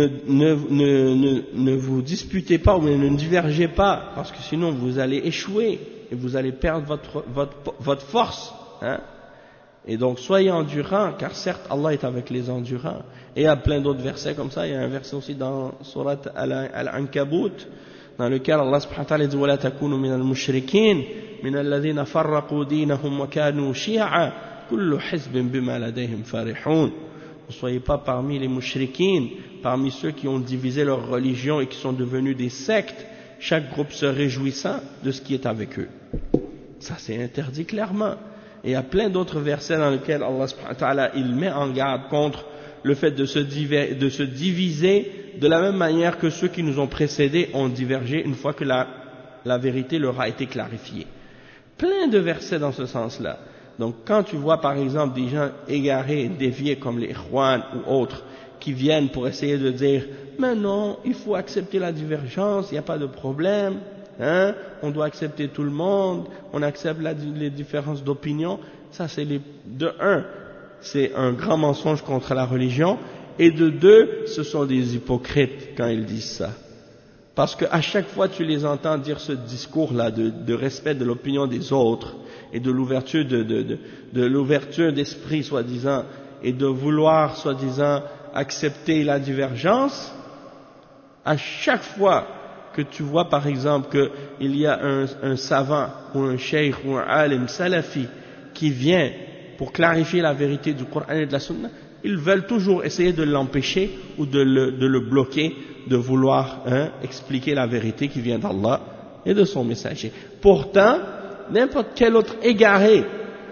ne vous disputez pas ou ne divergez pas, parce que sinon vous allez échouer et vous allez perdre votre force. Hein. Et donc soyez endurants, car certes Allah est avec les endurants. Et il y a plein d'autres versets comme ça. Il y a un verset aussi dans Surat Al-Ankabut, dans lequel Allah subhanahu wa ta'ala dit وَلَا تَكُونُوا مِنَ الْمُشْرِكِينَ مِنَ الَّذِينَ فَرَّقُوا دِينَهُمْ وَكَانُوا شِيَعًا كُلُّ حِزْبٍ بِمَا لَدَيْهِمْ فَرِحُونَ. Ne soyez pas parmi les mushrikines, parmi ceux qui ont divisé leur religion et qui sont devenus des sectes, chaque groupe se réjouissant de ce qui est avec eux. Ça c'est interdit clairement. Et il y a plein d'autres versets dans lesquels Allah subhanahu wa ta'ala il met en garde contre le fait de se diviser de la même manière que ceux qui nous ont précédés ont divergé une fois que la vérité leur a été clarifiée. Plein de versets dans ce sens-là. Donc quand tu vois par exemple des gens égarés, déviés comme les Ikhwan ou autres qui viennent pour essayer de dire mais non, il faut accepter la divergence, il n'y a pas de problème, hein, on doit accepter tout le monde, on accepte les différences d'opinion, ça c'est de un, c'est un grand mensonge contre la religion, et de deux, ce sont des hypocrites quand ils disent ça. Parce qu'à chaque fois tu les entends dire ce discours-là de respect de l'opinion des autres et de l'ouverture de l'ouverture d'esprit soi-disant et de vouloir soi-disant accepter la divergence, à chaque fois que tu vois par exemple qu'il y a un savant ou un cheikh ou un alim salafi qui vient pour clarifier la vérité du Coran et de la Sunna, ils veulent toujours essayer de l'empêcher ou de le bloquer de vouloir expliquer la vérité qui vient d'Allah et de son messager. Pourtant, n'importe quel égaré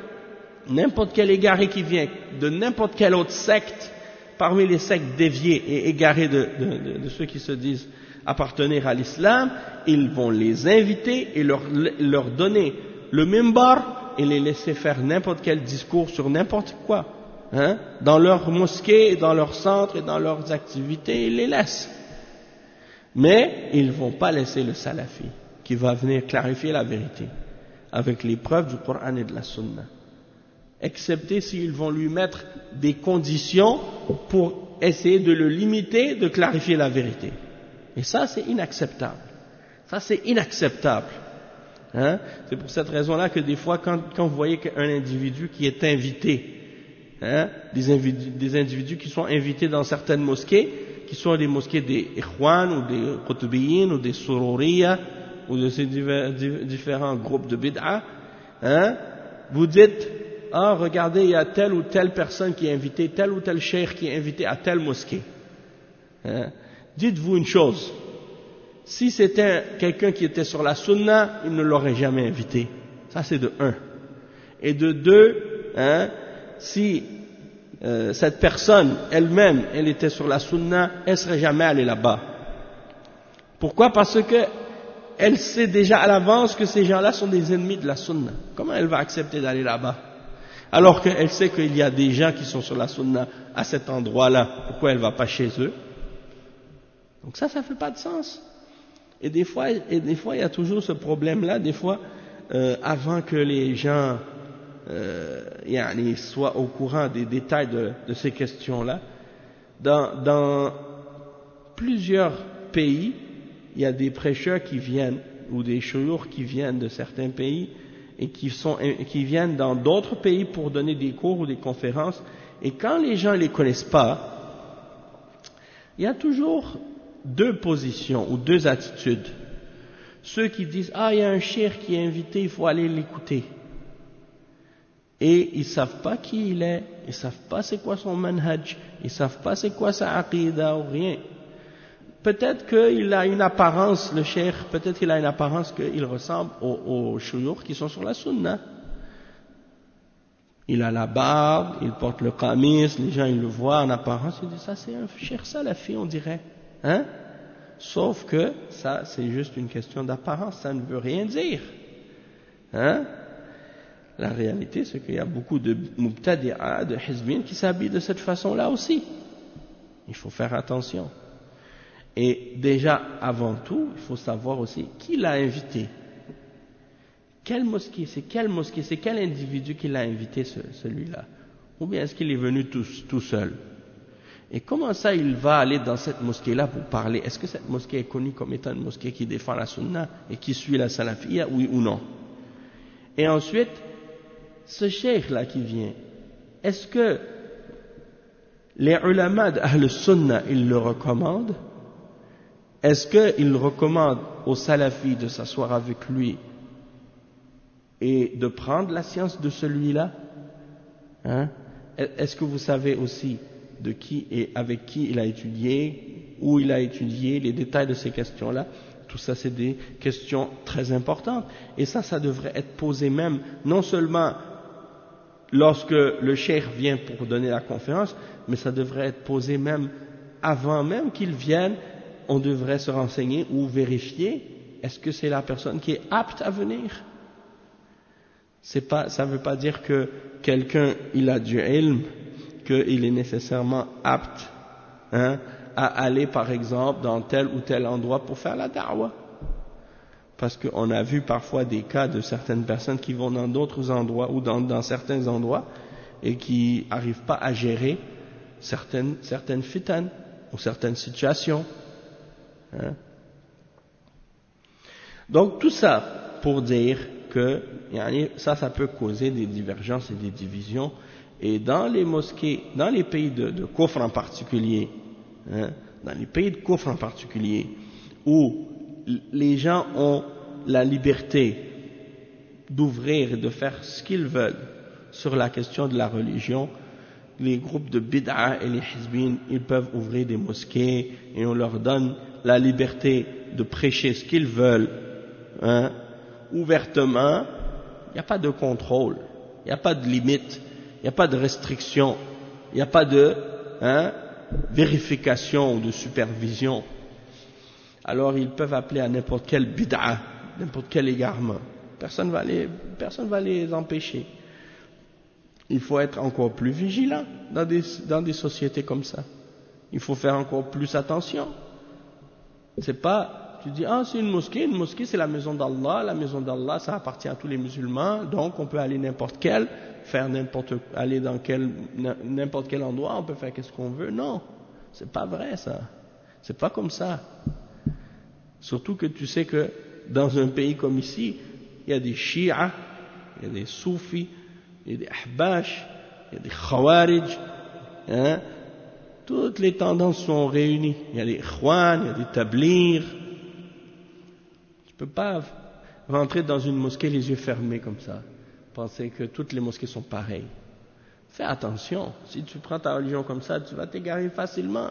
qui vient de n'importe quelle autre secte, parmi les sectes déviées et égarées de ceux qui se disent appartenir à l'islam, ils vont les inviter et leur donner le mimbar et les laisser faire n'importe quel discours sur n'importe quoi, dans leurs mosquées, dans leurs centres et dans leurs activités, ils les laissent. Mais ils ne vont pas laisser le salafi qui va venir clarifier la vérité avec les preuves du Coran et de la Sunna, excepté s'ils vont lui mettre des conditions pour essayer de le limiter, de clarifier la vérité. Et ça, c'est inacceptable. Ça, c'est inacceptable. C'est pour cette raison-là que des fois, quand vous voyez qu'un individu qui est invité, des individus qui sont invités dans certaines mosquées, qui sont des mosquées des Ikhwan ou des Qutbiyin ou des Sururiya ou de ces différents groupes de bid'a, vous dites, regardez, il y a telle ou telle personne qui est invitée, tel ou tel cheikh qui est invité à telle mosquée. Dites-vous une chose, si c'était quelqu'un qui était sur la sunna, il ne l'aurait jamais invité. Ça c'est de un. Et de deux, si cette personne elle-même, elle était sur la sunna, elle ne serait jamais allée là-bas. Pourquoi? Parce que elle sait déjà à l'avance que ces gens-là sont des ennemis de la sunna. Comment elle va accepter d'aller là-bas? Alors qu'elle sait qu'il y a des gens qui sont sur la sunna à cet endroit-là, pourquoi elle ne va pas chez eux? Donc ça ne fait pas de sens. Et des fois, il y a toujours ce problème-là, des fois, avant que les gens soient au courant des détails de ces questions-là. Dans plusieurs pays, il y a des prêcheurs qui viennent, ou des shuyukh qui viennent de certains pays, et qui viennent dans d'autres pays pour donner des cours ou des conférences, et quand les gens ne les connaissent pas, il y a toujours deux positions ou deux attitudes. Ceux qui disent, il y a un cheikh qui est invité, il faut aller l'écouter. Et ils ne savent pas qui il est, ils ne savent pas c'est quoi son manhaj, ils ne savent pas c'est quoi sa aqidah ou rien. Peut-être qu'il a une apparence, le cheikh, peut-être qu'il a une apparence qu'il ressemble aux shuyukh qui sont sur la sunna. Il a la barbe, il porte le qamis, les gens ils le voient en apparence, ils disent ça c'est un cheikh salafi on dirait. Sauf que ça c'est juste une question d'apparence, ça ne veut rien dire. La réalité c'est qu'il y a beaucoup de mubtadi'a, de hizbin qui s'habillent de cette façon-là aussi. Il faut faire attention. Et déjà, avant tout, il faut savoir aussi qui l'a invité. Quelle mosquée, c'est quel individu qui l'a invité celui-là? Ou bien est-ce qu'il est venu tout seul? Et comment ça il va aller dans cette mosquée-là pour parler? Est-ce que cette mosquée est connue comme étant une mosquée qui défend la sunna et qui suit la salafiyya, oui ou non? Et ensuite, ce cheikh-là qui vient, est-ce que les ulama d'Ahl Sunna, ils le recommandent? Est-ce qu'il recommande aux salafis de s'asseoir avec lui et de prendre la science de celui-là? Est-ce que vous savez aussi de qui et avec qui il a étudié, où il a étudié, les détails de ces questions-là? Tout ça, c'est des questions très importantes. Et ça devrait être posé même, non seulement lorsque le cheikh vient pour donner la conférence, mais ça devrait être posé même avant même qu'il vienne. On devrait se renseigner ou vérifier, est-ce que c'est la personne qui est apte à venir? Ça ne veut pas dire que quelqu'un, il a du ilm, qu'il est nécessairement apte à aller par exemple dans tel ou tel endroit pour faire la da'wah. Parce qu'on a vu parfois des cas de certaines personnes qui vont dans d'autres endroits ou dans certains endroits et qui n'arrivent pas à gérer certaines fitan ou certaines situations. Donc tout ça pour dire que ça peut causer des divergences et des divisions, et dans les mosquées, dans les pays de kufr en particulier, où les gens ont la liberté d'ouvrir et de faire ce qu'ils veulent sur la question de la religion, les groupes de bid'a et les hizbin, ils peuvent ouvrir des mosquées et on leur donne la liberté de prêcher ce qu'ils veulent, hein, ouvertement. Il n'y a pas de contrôle, il n'y a pas de limite, il n'y a pas de restriction, il n'y a pas de vérification ou de supervision. Alors ils peuvent appeler à n'importe quel bid'a, n'importe quel égarement. Personne va les empêcher. Il faut être encore plus vigilant dans des sociétés comme ça. Il faut faire encore plus attention. C'est pas, tu dis, c'est une mosquée c'est la maison d'Allah ça appartient à tous les musulmans, donc on peut aller aller dans n'importe quel endroit, on peut faire qu'est-ce qu'on veut. Non, c'est pas vrai ça. C'est pas comme ça. Surtout que tu sais que dans un pays comme ici, il y a des chiites, il y a des soufis, il y a des ahbash, il y a des khawarij, toutes les tendances sont réunies. Il y a des ikhwan, il y a des tablighs. Tu peux pas rentrer dans une mosquée les yeux fermés comme ça, penser que toutes les mosquées sont pareilles. Fais attention, si tu prends ta religion comme ça, tu vas t'égarer facilement.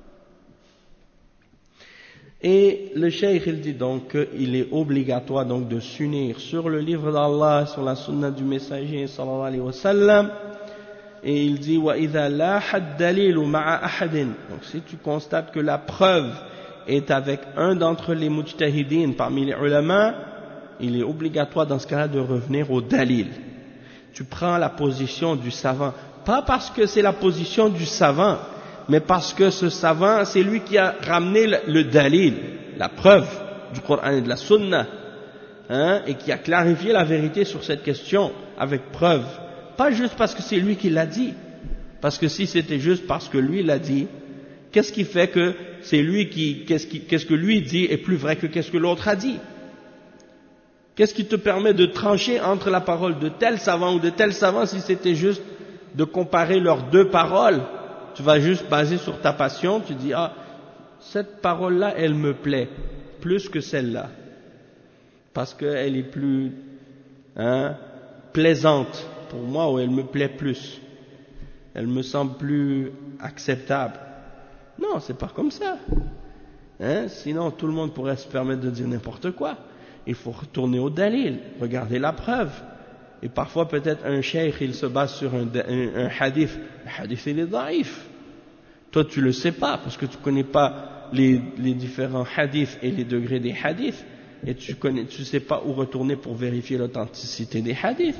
Et le cheikh il dit donc qu'il est obligatoire donc de s'unir sur le livre d'Allah, sur la sunna du messager sallallahu alayhi wa sallam. Et il dit وَإِذَا لَاحَ الدَّلِيلُ مَعَ أَحَدٍ. Donc si tu constates que la preuve est avec un d'entre les mujtahidines parmi les ulama, il est obligatoire dans ce cas-là de revenir au dalil. Tu prends la position du savant, pas parce que c'est la position du savant, mais parce que ce savant, c'est lui qui a ramené le dalil, la preuve du Coran et de la Sunna, et qui a clarifié la vérité sur cette question avec preuve. Pas juste parce que c'est lui qui l'a dit. Parce que si c'était juste parce que lui l'a dit, qu'est-ce qui fait que c'est lui qu'est-ce que lui dit est plus vrai que qu'est-ce que l'autre a dit? Qu'est-ce qui te permet de trancher entre la parole de tel savant ou de tel savant si c'était juste de comparer leurs deux paroles? Tu vas juste baser sur ta passion, tu dis, cette parole-là, elle me plaît plus que celle-là. Parce qu'elle est plus plaisante pour moi, ou elle me plaît plus. Elle me semble plus acceptable. Non, c'est pas comme ça. Sinon, tout le monde pourrait se permettre de dire n'importe quoi. Il faut retourner au dalil, regarder la preuve. Et parfois, peut-être, un cheikh, il se base sur un hadith. Le hadith, il est daïf. Toi, tu le sais pas, parce que tu connais pas les différents hadiths et les degrés des hadiths. Et tu sais pas où retourner pour vérifier l'authenticité des hadiths.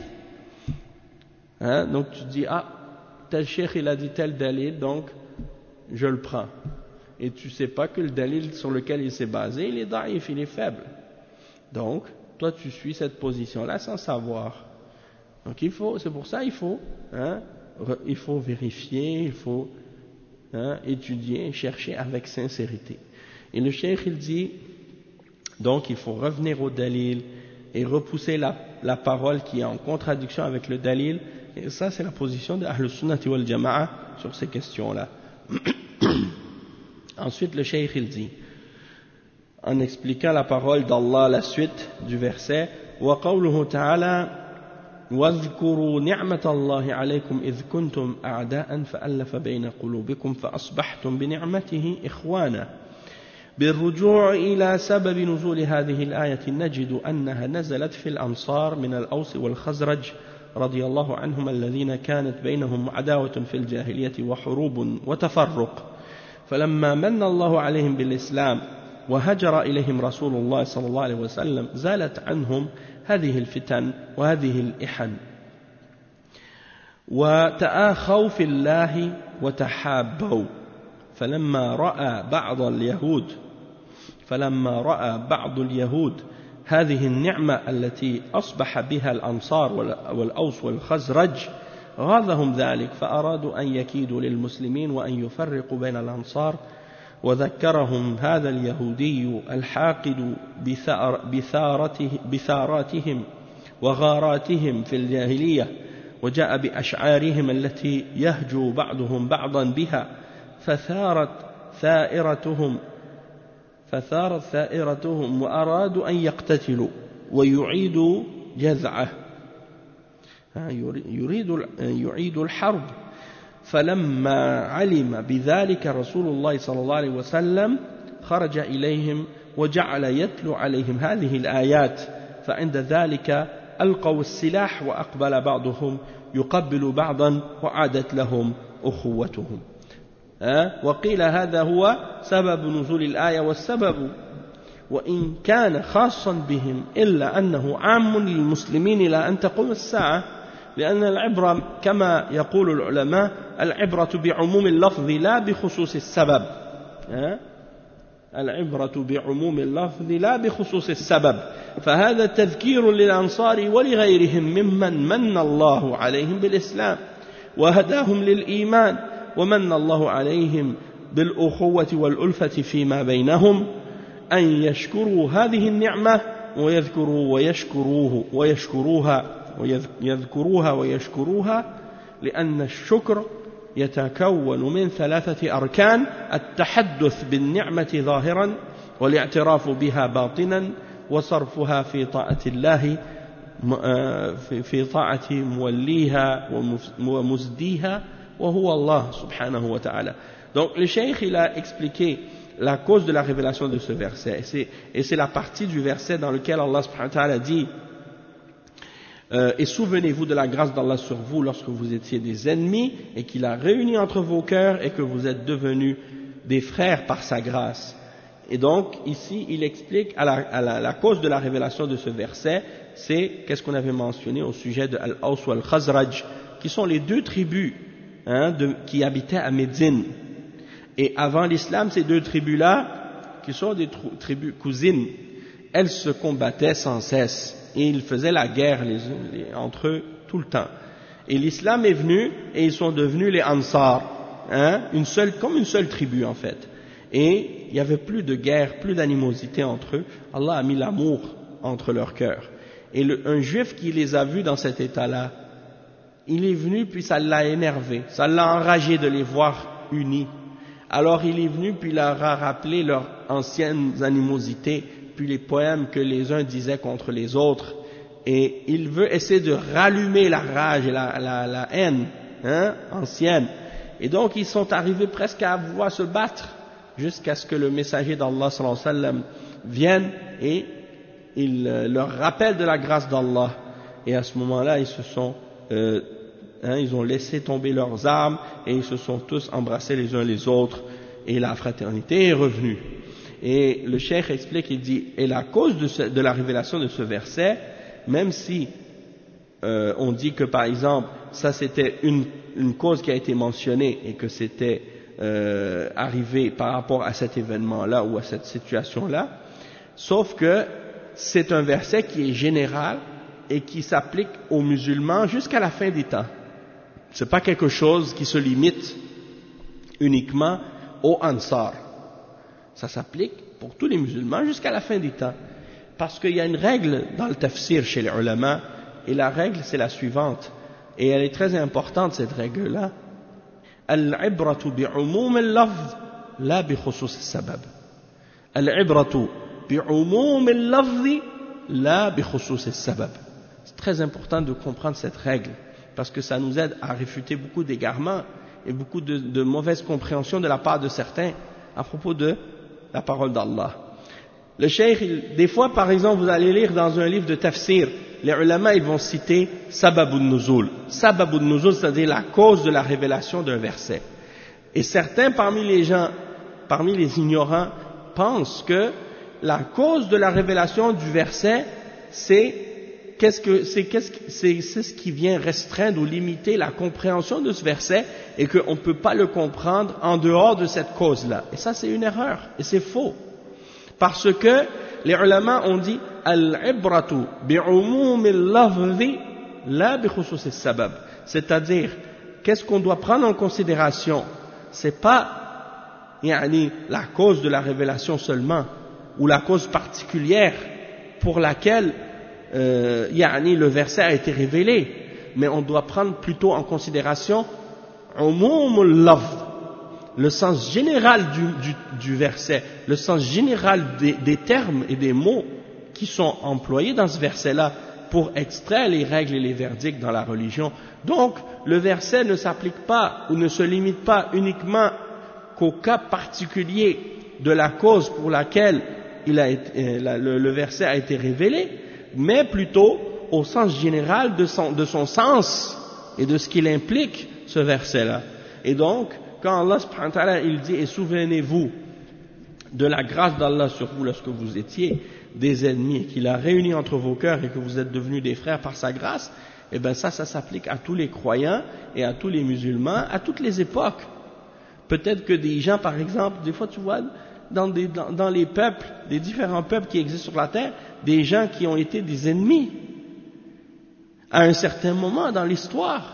Donc tu dis, tel cheikh il a dit tel dalil, donc je le prends. Et tu sais pas que le dalil sur lequel il s'est basé, il est daïf, il est faible. Donc, toi tu suis cette position-là sans savoir. Donc c'est pour ça il faut vérifier, il faut étudier, chercher avec sincérité. Et le cheikh il dit, donc il faut revenir au dalil et repousser la parole qui est en contradiction avec le dalil. Et ça, c'est la position de Ahl Sunnati wal Jama'a sur ces questions-là. Ensuite, le cheikh il dit, en expliquant la parole d'Allah, la suite du verset, وَقَوْلُهُ تَعَالَى وَاذْكُرُوا نِعْمَةَ اللَّهِ عَلَيْكُمْ إِذْ كُنْتُمْ أَعْدَاءً فَأَلَّفَ بَيْنَ قُلُوبِكُمْ فَأَصْبَحْتُمْ بِنِعْمَتِهِ إِخْوَانًا. بالرجوع إلى سبب نزول هذه الآية نجد أنها نزلت في الأنصار من الأوس والخزرج رضي الله عنهم الذين كانت بينهم عداوة في الجاهلية وحروب وتفرق، فلما من الله عليهم بالإسلام وهجر إليهم رسول الله صلى الله عليه وسلم زالت عنهم هذه الفتن وهذه الإحن، وتآخوا في الله وتحابوا. فلما رأى بعض اليهود هذه النعمة التي أصبح بها الأنصار والأوس والخزرج غاضهم ذلك، فأرادوا أن يكيدوا للمسلمين وأن يفرقوا بين الأنصار. وذكرهم هذا اليهودي الحاقد بثاراتهم وغاراتهم في الجاهلية، وجاء بأشعارهم التي يهجو بعضهم بعضا بها، فثارت ثائرتهم وأرادوا أن يقتتلوا ويعيدوا جذعه، يعيد الحرب فلما علم بذلك رسول الله صلى الله عليه وسلم خرج إليهم وجعل يتلو عليهم هذه الآيات فعند ذلك ألقوا السلاح وأقبل بعضهم يقبل بعضا وعادت لهم أخوتهم. وقيل هذا هو سبب نزول الآية والسبب وإن كان خاصا بهم إلا أنه عام للمسلمين إلى أن تقوم الساعة لأن العبرة كما يقول العلماء العبرة بعموم اللفظ لا بخصوص السبب. العبرة بعموم اللفظ لا بخصوص السبب فهذا تذكير للأنصار ولغيرهم ممن من الله عليهم بالإسلام وهداهم للإيمان ومن الله عليهم بالأخوة والألفة فيما بينهم أن يشكروا هذه النعمة ويذكروها ويشكروها لأن الشكر يتكون من 3 أركان التحدث بالنعمة ظاهرا والاعتراف بها باطنا وصرفها في طاعة الله في طاعة موليها ومزديها وهو الله subhanahu wa ta'ala. Donc le cheikh il a expliqué la cause de la révélation de ce verset et c'est la partie du verset dans lequel Allah subhanahu wa ta'ala dit et souvenez-vous de la grâce d'Allah sur vous lorsque vous étiez des ennemis et qu'il a réuni entre vos cœurs et que vous êtes devenus des frères par sa grâce. Et donc ici il explique la cause de la révélation de ce verset, c'est qu'est-ce qu'on avait mentionné au sujet de Al-Aws ou Al-Khazraj qui sont les 2 tribus qui habitaient à Médine. Et avant l'islam, ces 2 tribus-là, qui sont des tribus cousines, elles se combattaient sans cesse et ils faisaient la guerre entre eux tout le temps. Et l'islam est venu et ils sont devenus les Ansar, comme une seule tribu en fait. Et il n'y avait plus de guerre, plus d'animosité entre eux. Allah a mis l'amour entre leurs cœurs. Et un juif qui les a vus dans cet état-là, il est venu puis ça l'a énervé, ça l'a enragé de les voir unis. Alors il est venu puis il leur a rappelé leurs anciennes animosités, puis les poèmes que les uns disaient contre les autres. Et il veut essayer de rallumer la rage et la haine ancienne. Et donc ils sont arrivés presque à vouloir se battre jusqu'à ce que le messager d'Allah sallallahu alayhi wa sallam vienne et il leur rappelle de la grâce d'Allah. Et à ce moment-là ils se sont ils ont laissé tomber leurs armes et ils se sont tous embrassés les uns les autres et la fraternité est revenue. Et le cheikh explique, il dit, et la cause de la révélation de ce verset, même si on dit que par exemple ça c'était une cause qui a été mentionnée et que c'était arrivé par rapport à cet événement-là ou à cette situation-là, sauf que c'est un verset qui est général et qui s'applique aux musulmans jusqu'à la fin des temps. C'est pas quelque chose qui se limite uniquement aux Ansar. Ça s'applique pour tous les musulmans jusqu'à la fin des temps. Parce qu'il y a une règle dans le tafsir chez les ulama, et la règle c'est la suivante, et elle est très importante cette règle-là. Al-ibratu bi'umum al-lafz la bi khusus al-sabab. Al-ibratu bi'umum al-lafz la bi khusus al-sabab. C'est très important de comprendre cette règle, parce que ça nous aide à réfuter beaucoup d'égarements et beaucoup de mauvaises compréhensions de la part de certains à propos de la parole d'Allah. Le cheikh, des fois par exemple vous allez lire dans un livre de tafsir, les ulama ils vont citer sababun nuzul. Sababun nuzul, c'est-à-dire la cause de la révélation d'un verset. Et certains parmi les gens, parmi les ignorants, pensent que la cause de la révélation du verset c'est ce qui vient restreindre ou limiter la compréhension de ce verset et qu'on ne peut pas le comprendre en dehors de cette cause-là. Et ça, c'est une erreur et c'est faux. Parce que les ulama ont dit al-ibratu bi'umumil lafzi la bi khususis sabab. C'est-à-dire, qu'est-ce qu'on doit prendre en considération? C'est pas la cause de la révélation seulement ou la cause particulière pour laquelle le verset a été révélé, mais on doit prendre plutôt en considération umumul lafz, le sens général du verset, le sens général des termes et des mots qui sont employés dans ce verset-là, pour extraire les règles et les verdicts dans la religion. Donc, le verset ne s'applique pas ou ne se limite pas uniquement qu'au cas particulier de la cause pour laquelle le verset a été révélé, mais plutôt au sens général de son sens et de ce qu'il implique, ce verset-là. Et donc, quand Allah subhanahu wa ta'ala, il dit « Et souvenez-vous de la grâce d'Allah sur vous lorsque vous étiez des ennemis, qu'il a réuni entre vos cœurs et que vous êtes devenus des frères par sa grâce », eh bien ça s'applique à tous les croyants et à tous les musulmans, à toutes les époques. Peut-être que des gens, par exemple, des fois tu vois, dans les peuples, des différents peuples qui existent sur la terre, des gens qui ont été des ennemis à un certain moment dans l'histoire.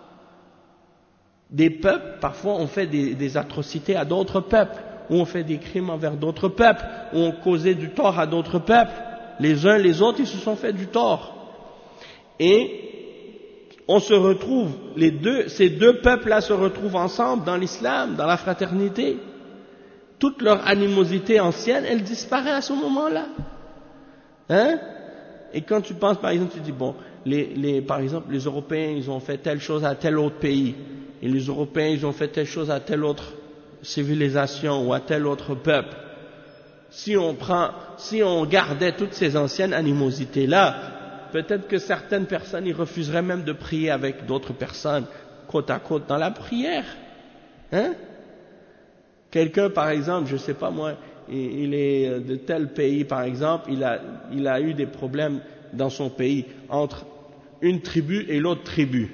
Des peuples, parfois, ont fait des atrocités à d'autres peuples, ou ont fait des crimes envers d'autres peuples, ou ont causé du tort à d'autres peuples. Les uns, les autres, ils se sont fait du tort. Et on se retrouve, ces deux peuples-là se retrouvent ensemble dans l'islam, dans la fraternité. Toute leur animosité ancienne, elle disparaît à ce moment-là. Hein? Et quand tu penses, par exemple, tu dis, bon, par exemple, les Européens, ils ont fait telle chose à tel autre pays, et les Européens, ils ont fait telle chose à telle autre civilisation ou à tel autre peuple. Si on gardait toutes ces anciennes animosités-là, peut-être que certaines personnes, ils refuseraient même de prier avec d'autres personnes, côte à côte, dans la prière. Hein? Quelqu'un, par exemple, je sais pas moi, il est de tel pays, par exemple, il a eu des problèmes dans son pays entre une tribu et l'autre tribu.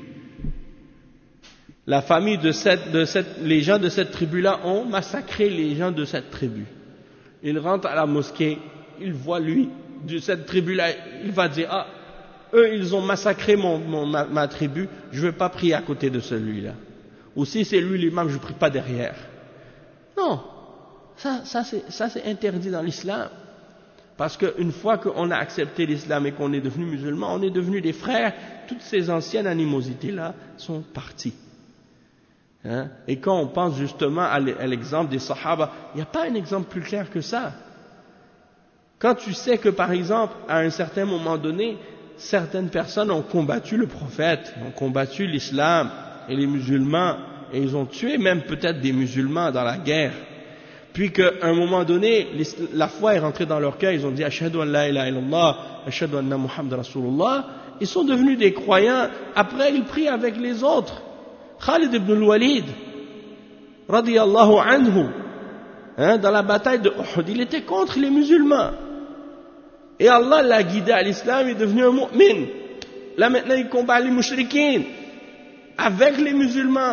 La famille les gens de cette tribu-là ont massacré les gens de cette tribu. Il rentre à la mosquée, il voit lui, de cette tribu-là, il va dire, ah, eux ils ont massacré ma tribu, je ne veux pas prier à côté de celui-là. Ou si c'est lui l'imam, je ne prie pas derrière. Non, ça c'est interdit dans l'islam. Parce qu'une fois qu'on a accepté l'islam et qu'on est devenu musulman, on est devenu des frères, toutes ces anciennes animosités-là sont parties. Hein? Et quand on pense justement à l'exemple des Sahaba, il n'y a pas un exemple plus clair que ça. Quand tu sais que par exemple, à un certain moment donné, certaines personnes ont combattu le prophète, ont combattu l'islam et les musulmans, et ils ont tué même peut-être des musulmans dans la guerre, puis qu'à un moment donné, la foi est rentrée dans leur cœur, ils ont dit « Ashhadu an la ilaha illallah, ashhadu anna Muhammad Rasulullah », ils sont devenus des croyants, après ils prient avec les autres. Khalid ibn al-Walid, radiyallahu anhu, dans la bataille de Uhud, il était contre les musulmans. Et Allah l'a guidé à l'islam, il est devenu un mu'min. Là maintenant il combat les mushrikines, avec les musulmans.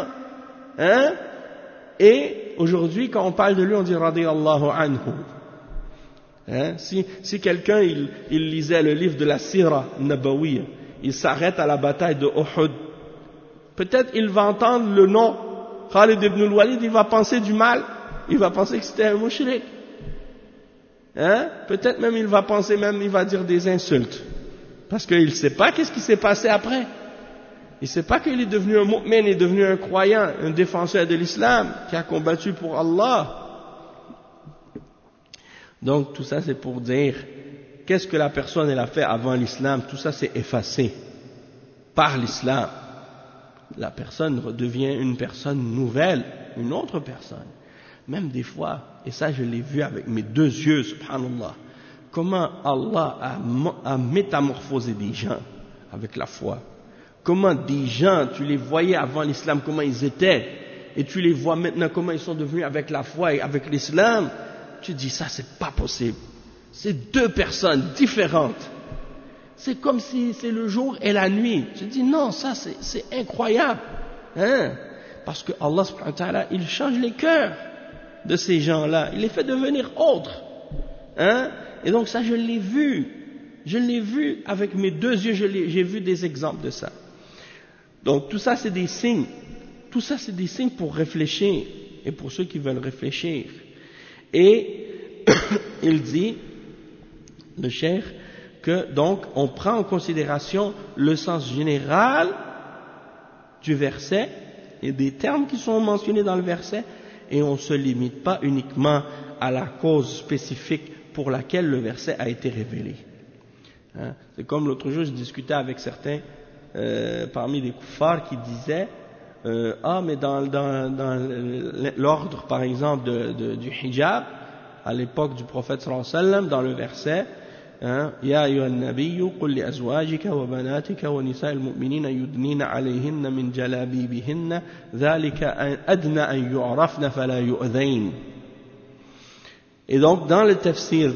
Et aujourd'hui quand on parle de lui, on dit radiyallahu anhu. Si quelqu'un il lisait le livre de la Sira Nabawiyya, il s'arrête à la bataille de Uhud, peut-être il va entendre le nom Khalid ibn al-Walid, il va penser du mal, il va penser que c'était un mushrik. Peut-être même il va dire des insultes, parce qu'il ne sait pas qu'est-ce qui s'est passé après. Il ne sait pas qu'il est devenu un mu'min, il est devenu un croyant, un défenseur de l'islam, qui a combattu pour Allah. Donc tout ça c'est pour dire, qu'est-ce que la personne elle a fait avant l'islam, tout ça c'est effacé par l'islam. La personne redevient une personne nouvelle, une autre personne. Même des fois, et ça je l'ai vu avec mes deux yeux, subhanallah, comment Allah a métamorphosé des gens avec la foi. Comment des gens, tu les voyais avant l'islam, comment ils étaient, et tu les vois maintenant comment ils sont devenus avec la foi et avec l'islam. Tu dis ça c'est pas possible. C'est deux personnes différentes. C'est comme si c'est le jour et la nuit. Tu dis non, ça c'est incroyable. Parce que Allah subhanahu wa ta'ala, il change les cœurs de ces gens-là. Il les fait devenir autres. Et donc ça je l'ai vu. Je l'ai vu avec mes deux yeux, j'ai vu des exemples de ça. Donc tout ça c'est des signes. Tout ça c'est des signes pour réfléchir. Et pour ceux qui veulent réfléchir. Et il dit, le cheikh, que donc on prend en considération le sens général du verset et des termes qui sont mentionnés dans le verset, et on ne se limite pas uniquement à la cause spécifique pour laquelle le verset a été révélé. Hein. C'est comme l'autre jour, je discutais avec certains parmi les kuffars qui disaient mais dans l'ordre par exemple du hijab à l'époque du prophète sallallahu alayhi wa sallam, dans le verset Ya ayyuhan nabiyyu qul li azwajika wa banatika wa nisa'il mu'minina yudnina alayhinna min jalabibihinna dhalika adna an yu'rafna fala yu'dhayn. Et donc dans le tafsir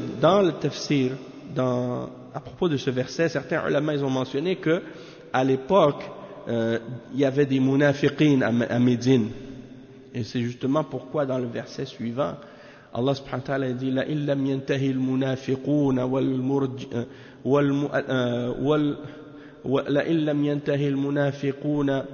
à propos de ce verset, certains ulama ils ont mentionné que à l'époque il y avait des munafiqin à Médine, et c'est justement pourquoi dans le verset suivant Allah subhanahu wa ta'ala dit la illam yantahi al-munafiqun la illam yantahi al-munafiqun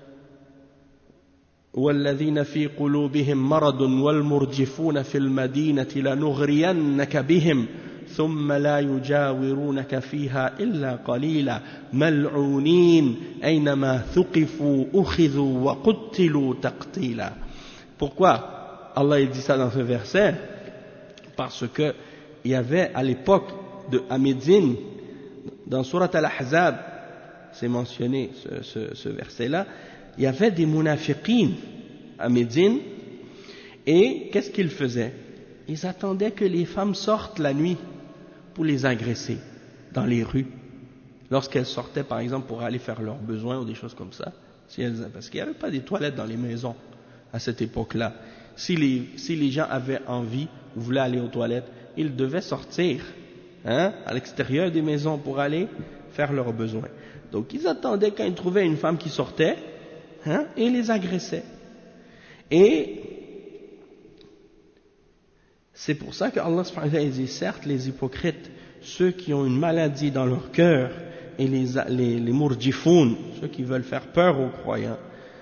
والذين في قلوبهم مرض والمرجفون في المدينة لنغرينك بهم ثم لا يجاورونك فيها إلا قليلا ملعونين أينما ثقفوا أخذوا وقتلوا تقتيلا. Pourquoi Allah dit ça dans ce verset? Parce que il y avait à l'époque à Médine, dans Surat Al-Ahzab, c'est mentionné ce verset-là, il y avait des munafiqin à Médine, et qu'est-ce qu'ils faisaient? Ils attendaient que les femmes sortent la nuit pour les agresser dans les rues, lorsqu'elles sortaient par exemple pour aller faire leurs besoins ou des choses comme ça, parce qu'il n'y avait pas des toilettes dans les maisons à cette époque-là. Si les gens avaient envie ou voulaient aller aux toilettes, ils devaient sortir à l'extérieur des maisons pour aller faire leurs besoins. Donc ils attendaient quand ils trouvaient une femme qui sortait, et les agressaient. Et c'est pour ça que Allah subhanahu wa ta'ala dit, certes les hypocrites, ceux qui ont une maladie dans leur cœur, et les murjifoun, ceux qui veulent faire peur aux croyants,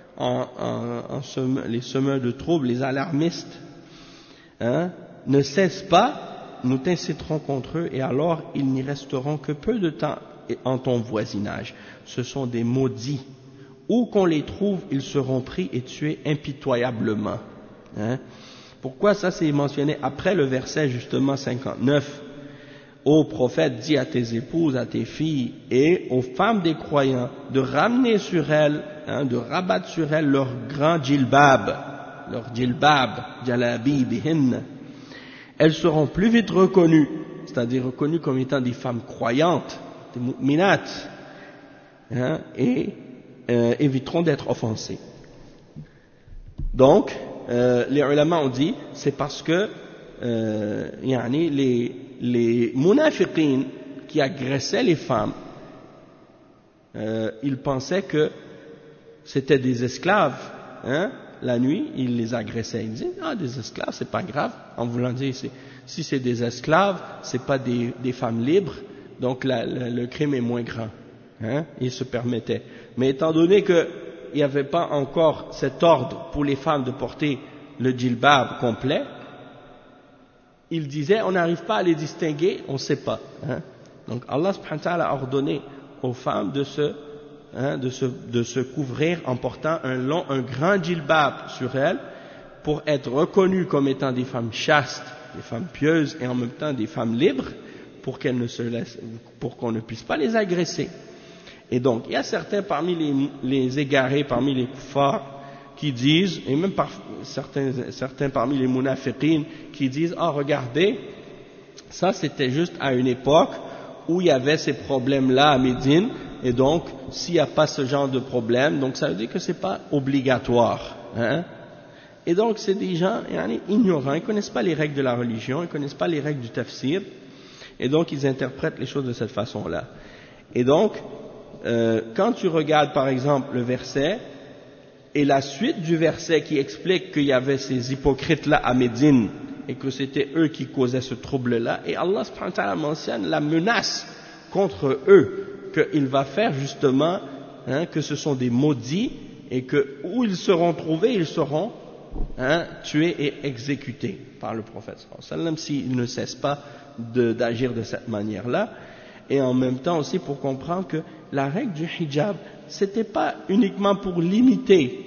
les semeurs de troubles, les alarmistes, ne cessent pas, nous t'inciterons contre eux, et alors ils n'y resteront que peu de temps en ton voisinage. Ce sont des maudits. Où qu'on les trouve, ils seront pris et tués impitoyablement. Pourquoi ça c'est mentionné après le verset justement 59? Ô prophète, dis à tes épouses, à tes filles et aux femmes des croyants de ramener sur elles, de rabattre sur elles leur grand djilbab, jalabi bihin. Elles seront plus vite reconnues, c'est-à-dire reconnues comme étant des femmes croyantes, des mu'minat, et éviteront d'être offensées. Donc, les ulama ont dit, c'est parce que les munafiqin qui agressaient les femmes, ils pensaient que c'était des esclaves. La nuit, ils les agressaient. Ils disaient, des esclaves, c'est pas grave. En voulant dire, si c'est des esclaves, c'est pas des femmes libres, donc le crime est moins grand. Ils se permettaient. Mais étant donné qu'il n'y avait pas encore cet ordre pour les femmes de porter le djilbab complet, ils disaient, on n'arrive pas à les distinguer, on ne sait pas. Donc Allah subhanahu wa ta'ala a ordonné aux femmes de se couvrir en portant un grand djilbab sur elles pour être reconnues comme étant des femmes chastes, des femmes pieuses et en même temps des femmes libres, pour qu'on ne puisse pas les agresser. Et donc, il y a certains parmi les égarés, parmi les kuffars, qui disent, et même certains parmi les munafiqin, qui disent, regardez, ça c'était juste à une époque où il y avait ces problèmes-là à Médine, et donc, s'il n'y a pas ce genre de problème, donc ça veut dire que c'est pas obligatoire. Et donc, c'est des gens ignorants, ils ne connaissent pas les règles de la religion, ils ne connaissent pas les règles du tafsir, et donc ils interprètent les choses de cette façon-là. Et donc, quand tu regardes par exemple le verset et la suite du verset qui explique qu'il y avait ces hypocrites-là à Médine et que c'était eux qui causaient ce trouble-là, et Allah subhanahu wa ta'ala mentionne la menace contre eux qu'il va faire justement, que ce sont des maudits et que où ils seront trouvés, ils seront tués et exécutés par le prophète sallallahu alayhi wa sallam s'ils ne cessent pas d'agir de cette manière-là. Et en même temps aussi pour comprendre que la règle du hijab, c'était pas uniquement pour limiter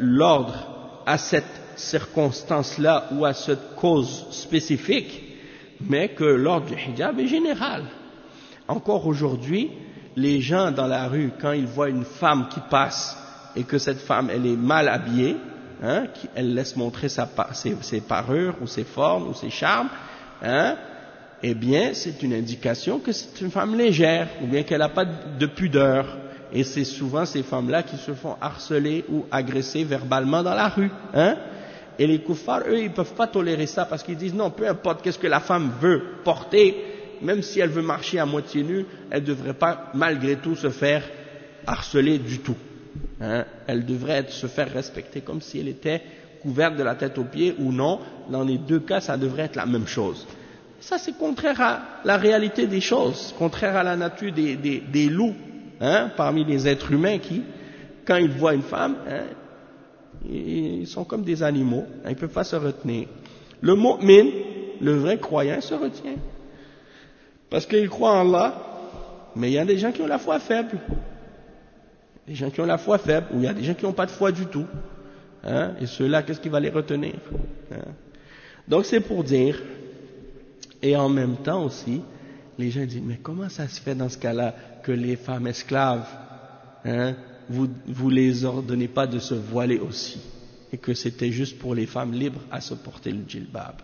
l'ordre à cette circonstance-là ou à cette cause spécifique, mais que l'ordre du hijab est général. Encore aujourd'hui, les gens dans la rue, quand ils voient une femme qui passe et que cette femme, elle est mal habillée, elle laisse montrer ses parures ou ses formes ou ses charmes, eh bien, c'est une indication que c'est une femme légère ou bien qu'elle n'a pas de pudeur. Et c'est souvent ces femmes-là qui se font harceler ou agresser verbalement dans la rue. Et les kuffars, eux, ils ne peuvent pas tolérer ça parce qu'ils disent non, peu importe qu'est-ce que la femme veut porter, même si elle veut marcher à moitié nue, elle ne devrait pas malgré tout se faire harceler du tout. Elle devrait se faire respecter comme si elle était couverte de la tête aux pieds ou non. Dans les deux cas, ça devrait être la même chose. Ça, c'est contraire à la réalité des choses, contraire à la nature des loups, parmi les êtres humains qui, quand ils voient une femme, ils sont comme des animaux, ils ne peuvent pas se retenir. Le mu'min, le vrai croyant, se retient. Parce qu'il croit en Allah, mais il y a des gens qui ont la foi faible. Des gens qui ont la foi faible, ou il y a des gens qui n'ont pas de foi du tout. Et ceux-là, qu'est-ce qui va les retenir? Donc c'est pour dire, et en même temps aussi, les gens disent, mais comment ça se fait dans ce cas-là que les femmes esclaves, vous les ordonnez pas de se voiler aussi, et que c'était juste pour les femmes libres à se porter le djilbab?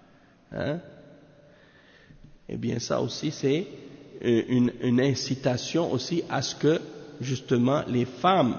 Eh bien ça aussi c'est une incitation aussi à ce que justement les femmes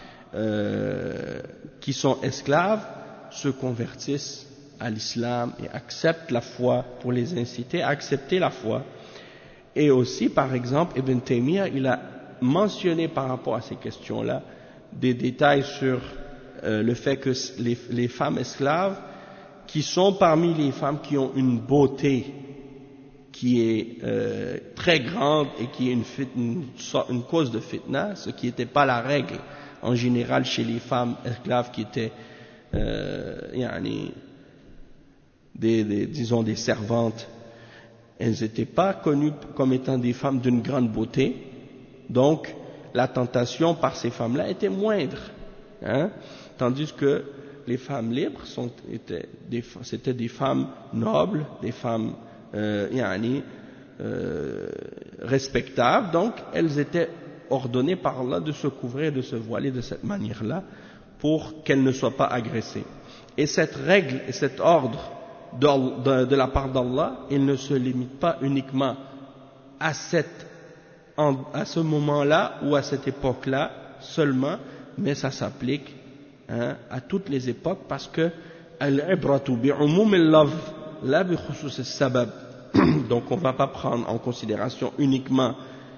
qui sont esclaves se convertissent à l'islam et acceptent la foi, pour les inciter à accepter la foi. Et aussi par exemple Ibn Taymiyyah, il a mentionné par rapport à ces questions-là des détails sur le fait que les femmes esclaves qui sont parmi les femmes qui ont une beauté qui est très grande et qui est une cause de fitna, ce qui n'était pas la règle en général chez les femmes esclaves qui étaient disons des servantes. Elles n'étaient pas connues comme étant des femmes d'une grande beauté, donc la tentation par ces femmes-là était moindre, tandis que les femmes libres c'était des femmes nobles, des femmes respectables, donc elles étaient ordonnées par Allah de se couvrir, de se voiler de cette manière-là pour qu'elles ne soient pas agressées. Et cette règle et cet ordre de la part d'Allah, il ne se limite pas uniquement à ce moment-là ou à cette époque-là seulement, mais ça s'applique à toutes les époques parce que al-ibratu bi'umum al-lafz la bi khusus as-sabab. Donc on ne va pas prendre en considération uniquement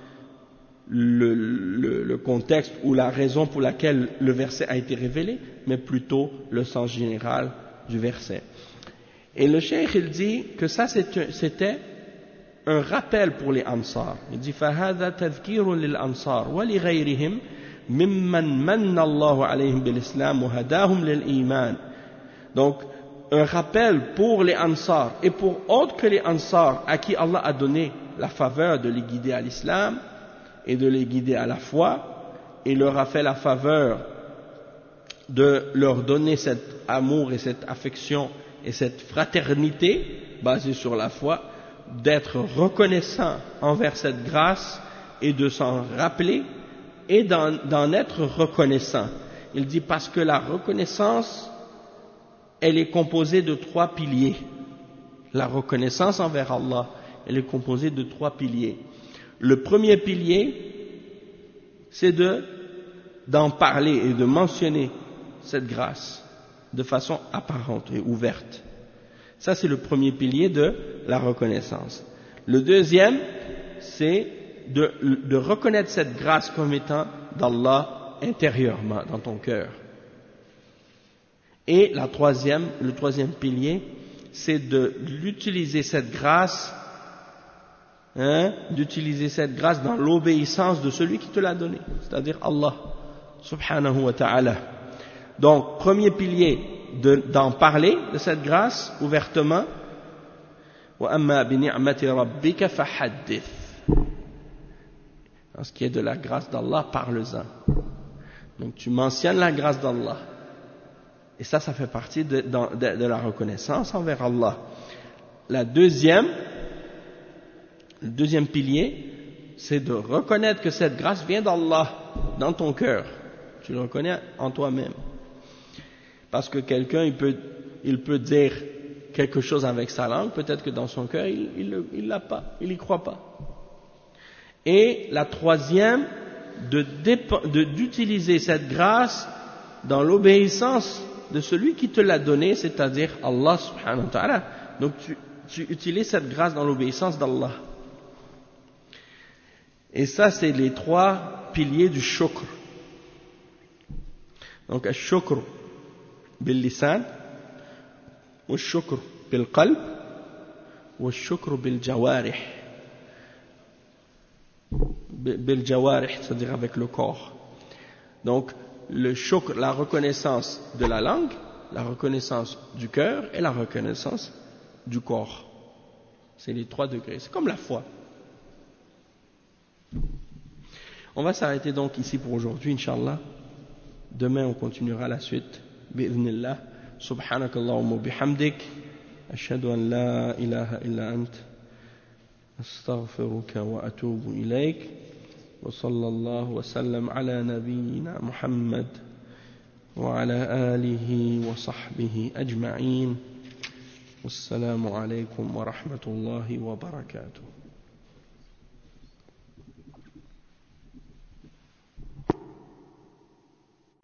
le contexte ou la raison pour laquelle le verset a été révélé, mais plutôt le sens général du verset. Et le cheikh il dit que ça c'était un rappel pour les Ansar. Il dit فَهَذَا تَذْكِيرٌ لِلْأَنصَارِ وَلِغَيْرِهِمْ مِمَّنْ مَنَّ اللَّهُ عَلَيْهِمْ بِالْإِسْلَامِ وَهَدَاهُمْ لِلْإِيمَانِ. Donc un rappel pour les Ansar et pour autres que les Ansar à qui Allah a donné la faveur de les guider à l'islam et de les guider à la foi et leur a fait la faveur de leur donner cet amour et cette affection et cette fraternité basée sur la foi, d'être reconnaissant envers cette grâce et de s'en rappeler et d'en être reconnaissant. Il dit parce que la reconnaissance, elle est composée de 3 piliers. La reconnaissance envers Allah, elle est composée de 3 piliers. Le premier pilier, c'est d'en parler et de mentionner cette grâce de façon apparente et ouverte. Ça, c'est le premier pilier de la reconnaissance. Le deuxième, c'est de reconnaître cette grâce comme étant d'Allah intérieurement, dans ton cœur. Et le troisième pilier, c'est d'utiliser cette grâce, dans l'obéissance de celui qui te l'a donné, c'est-à-dire Allah, subhanahu wa ta'ala. Donc, premier pilier, d'en parler de cette grâce ouvertement. وَأَمَّا بِنِعْمَةِ رَبِّكَ فَحَدِّثْ. En ce qui est de la grâce d'Allah, parle-en. Donc tu mentionnes la grâce d'Allah. Et ça fait partie de la reconnaissance envers Allah. le deuxième pilier, c'est de reconnaître que cette grâce vient d'Allah dans ton cœur. Tu le reconnais en toi-même. Parce que quelqu'un, il peut dire quelque chose avec sa langue, peut-être que dans son cœur, il l'a pas, il y croit pas. Et la troisième, d'utiliser cette grâce dans l'obéissance de celui qui te l'a donné, c'est-à-dire Allah subhanahu wa ta'ala. Donc tu utilises cette grâce dans l'obéissance d'Allah. Et ça, c'est les trois piliers du shukr. Donc, al-shukr bil-lisan, wal-shukr bil-qalb, wal-shukr bil-jawarih. Bil-jawarih, c'est-à-dire avec le corps. Donc, le shukr, la reconnaissance de la langue, la reconnaissance du cœur et la reconnaissance du corps. C'est les 3 degrés. C'est comme la foi. On va s'arrêter donc ici pour aujourd'hui, Inch'Allah. Demain, on continuera la suite. Bi'idhnillah. Subhanakallahumma bihamdik. Ashhadu an la ilaha illa ant. Astaghfiruka wa atubu ilayk. Wa sallallahu wa sallam ala nabiyyina Muhammad. Wa ala alihi wa sahbihi ajma'in. Wassalamu alaykum wa rahmatullahi wa barakatuh.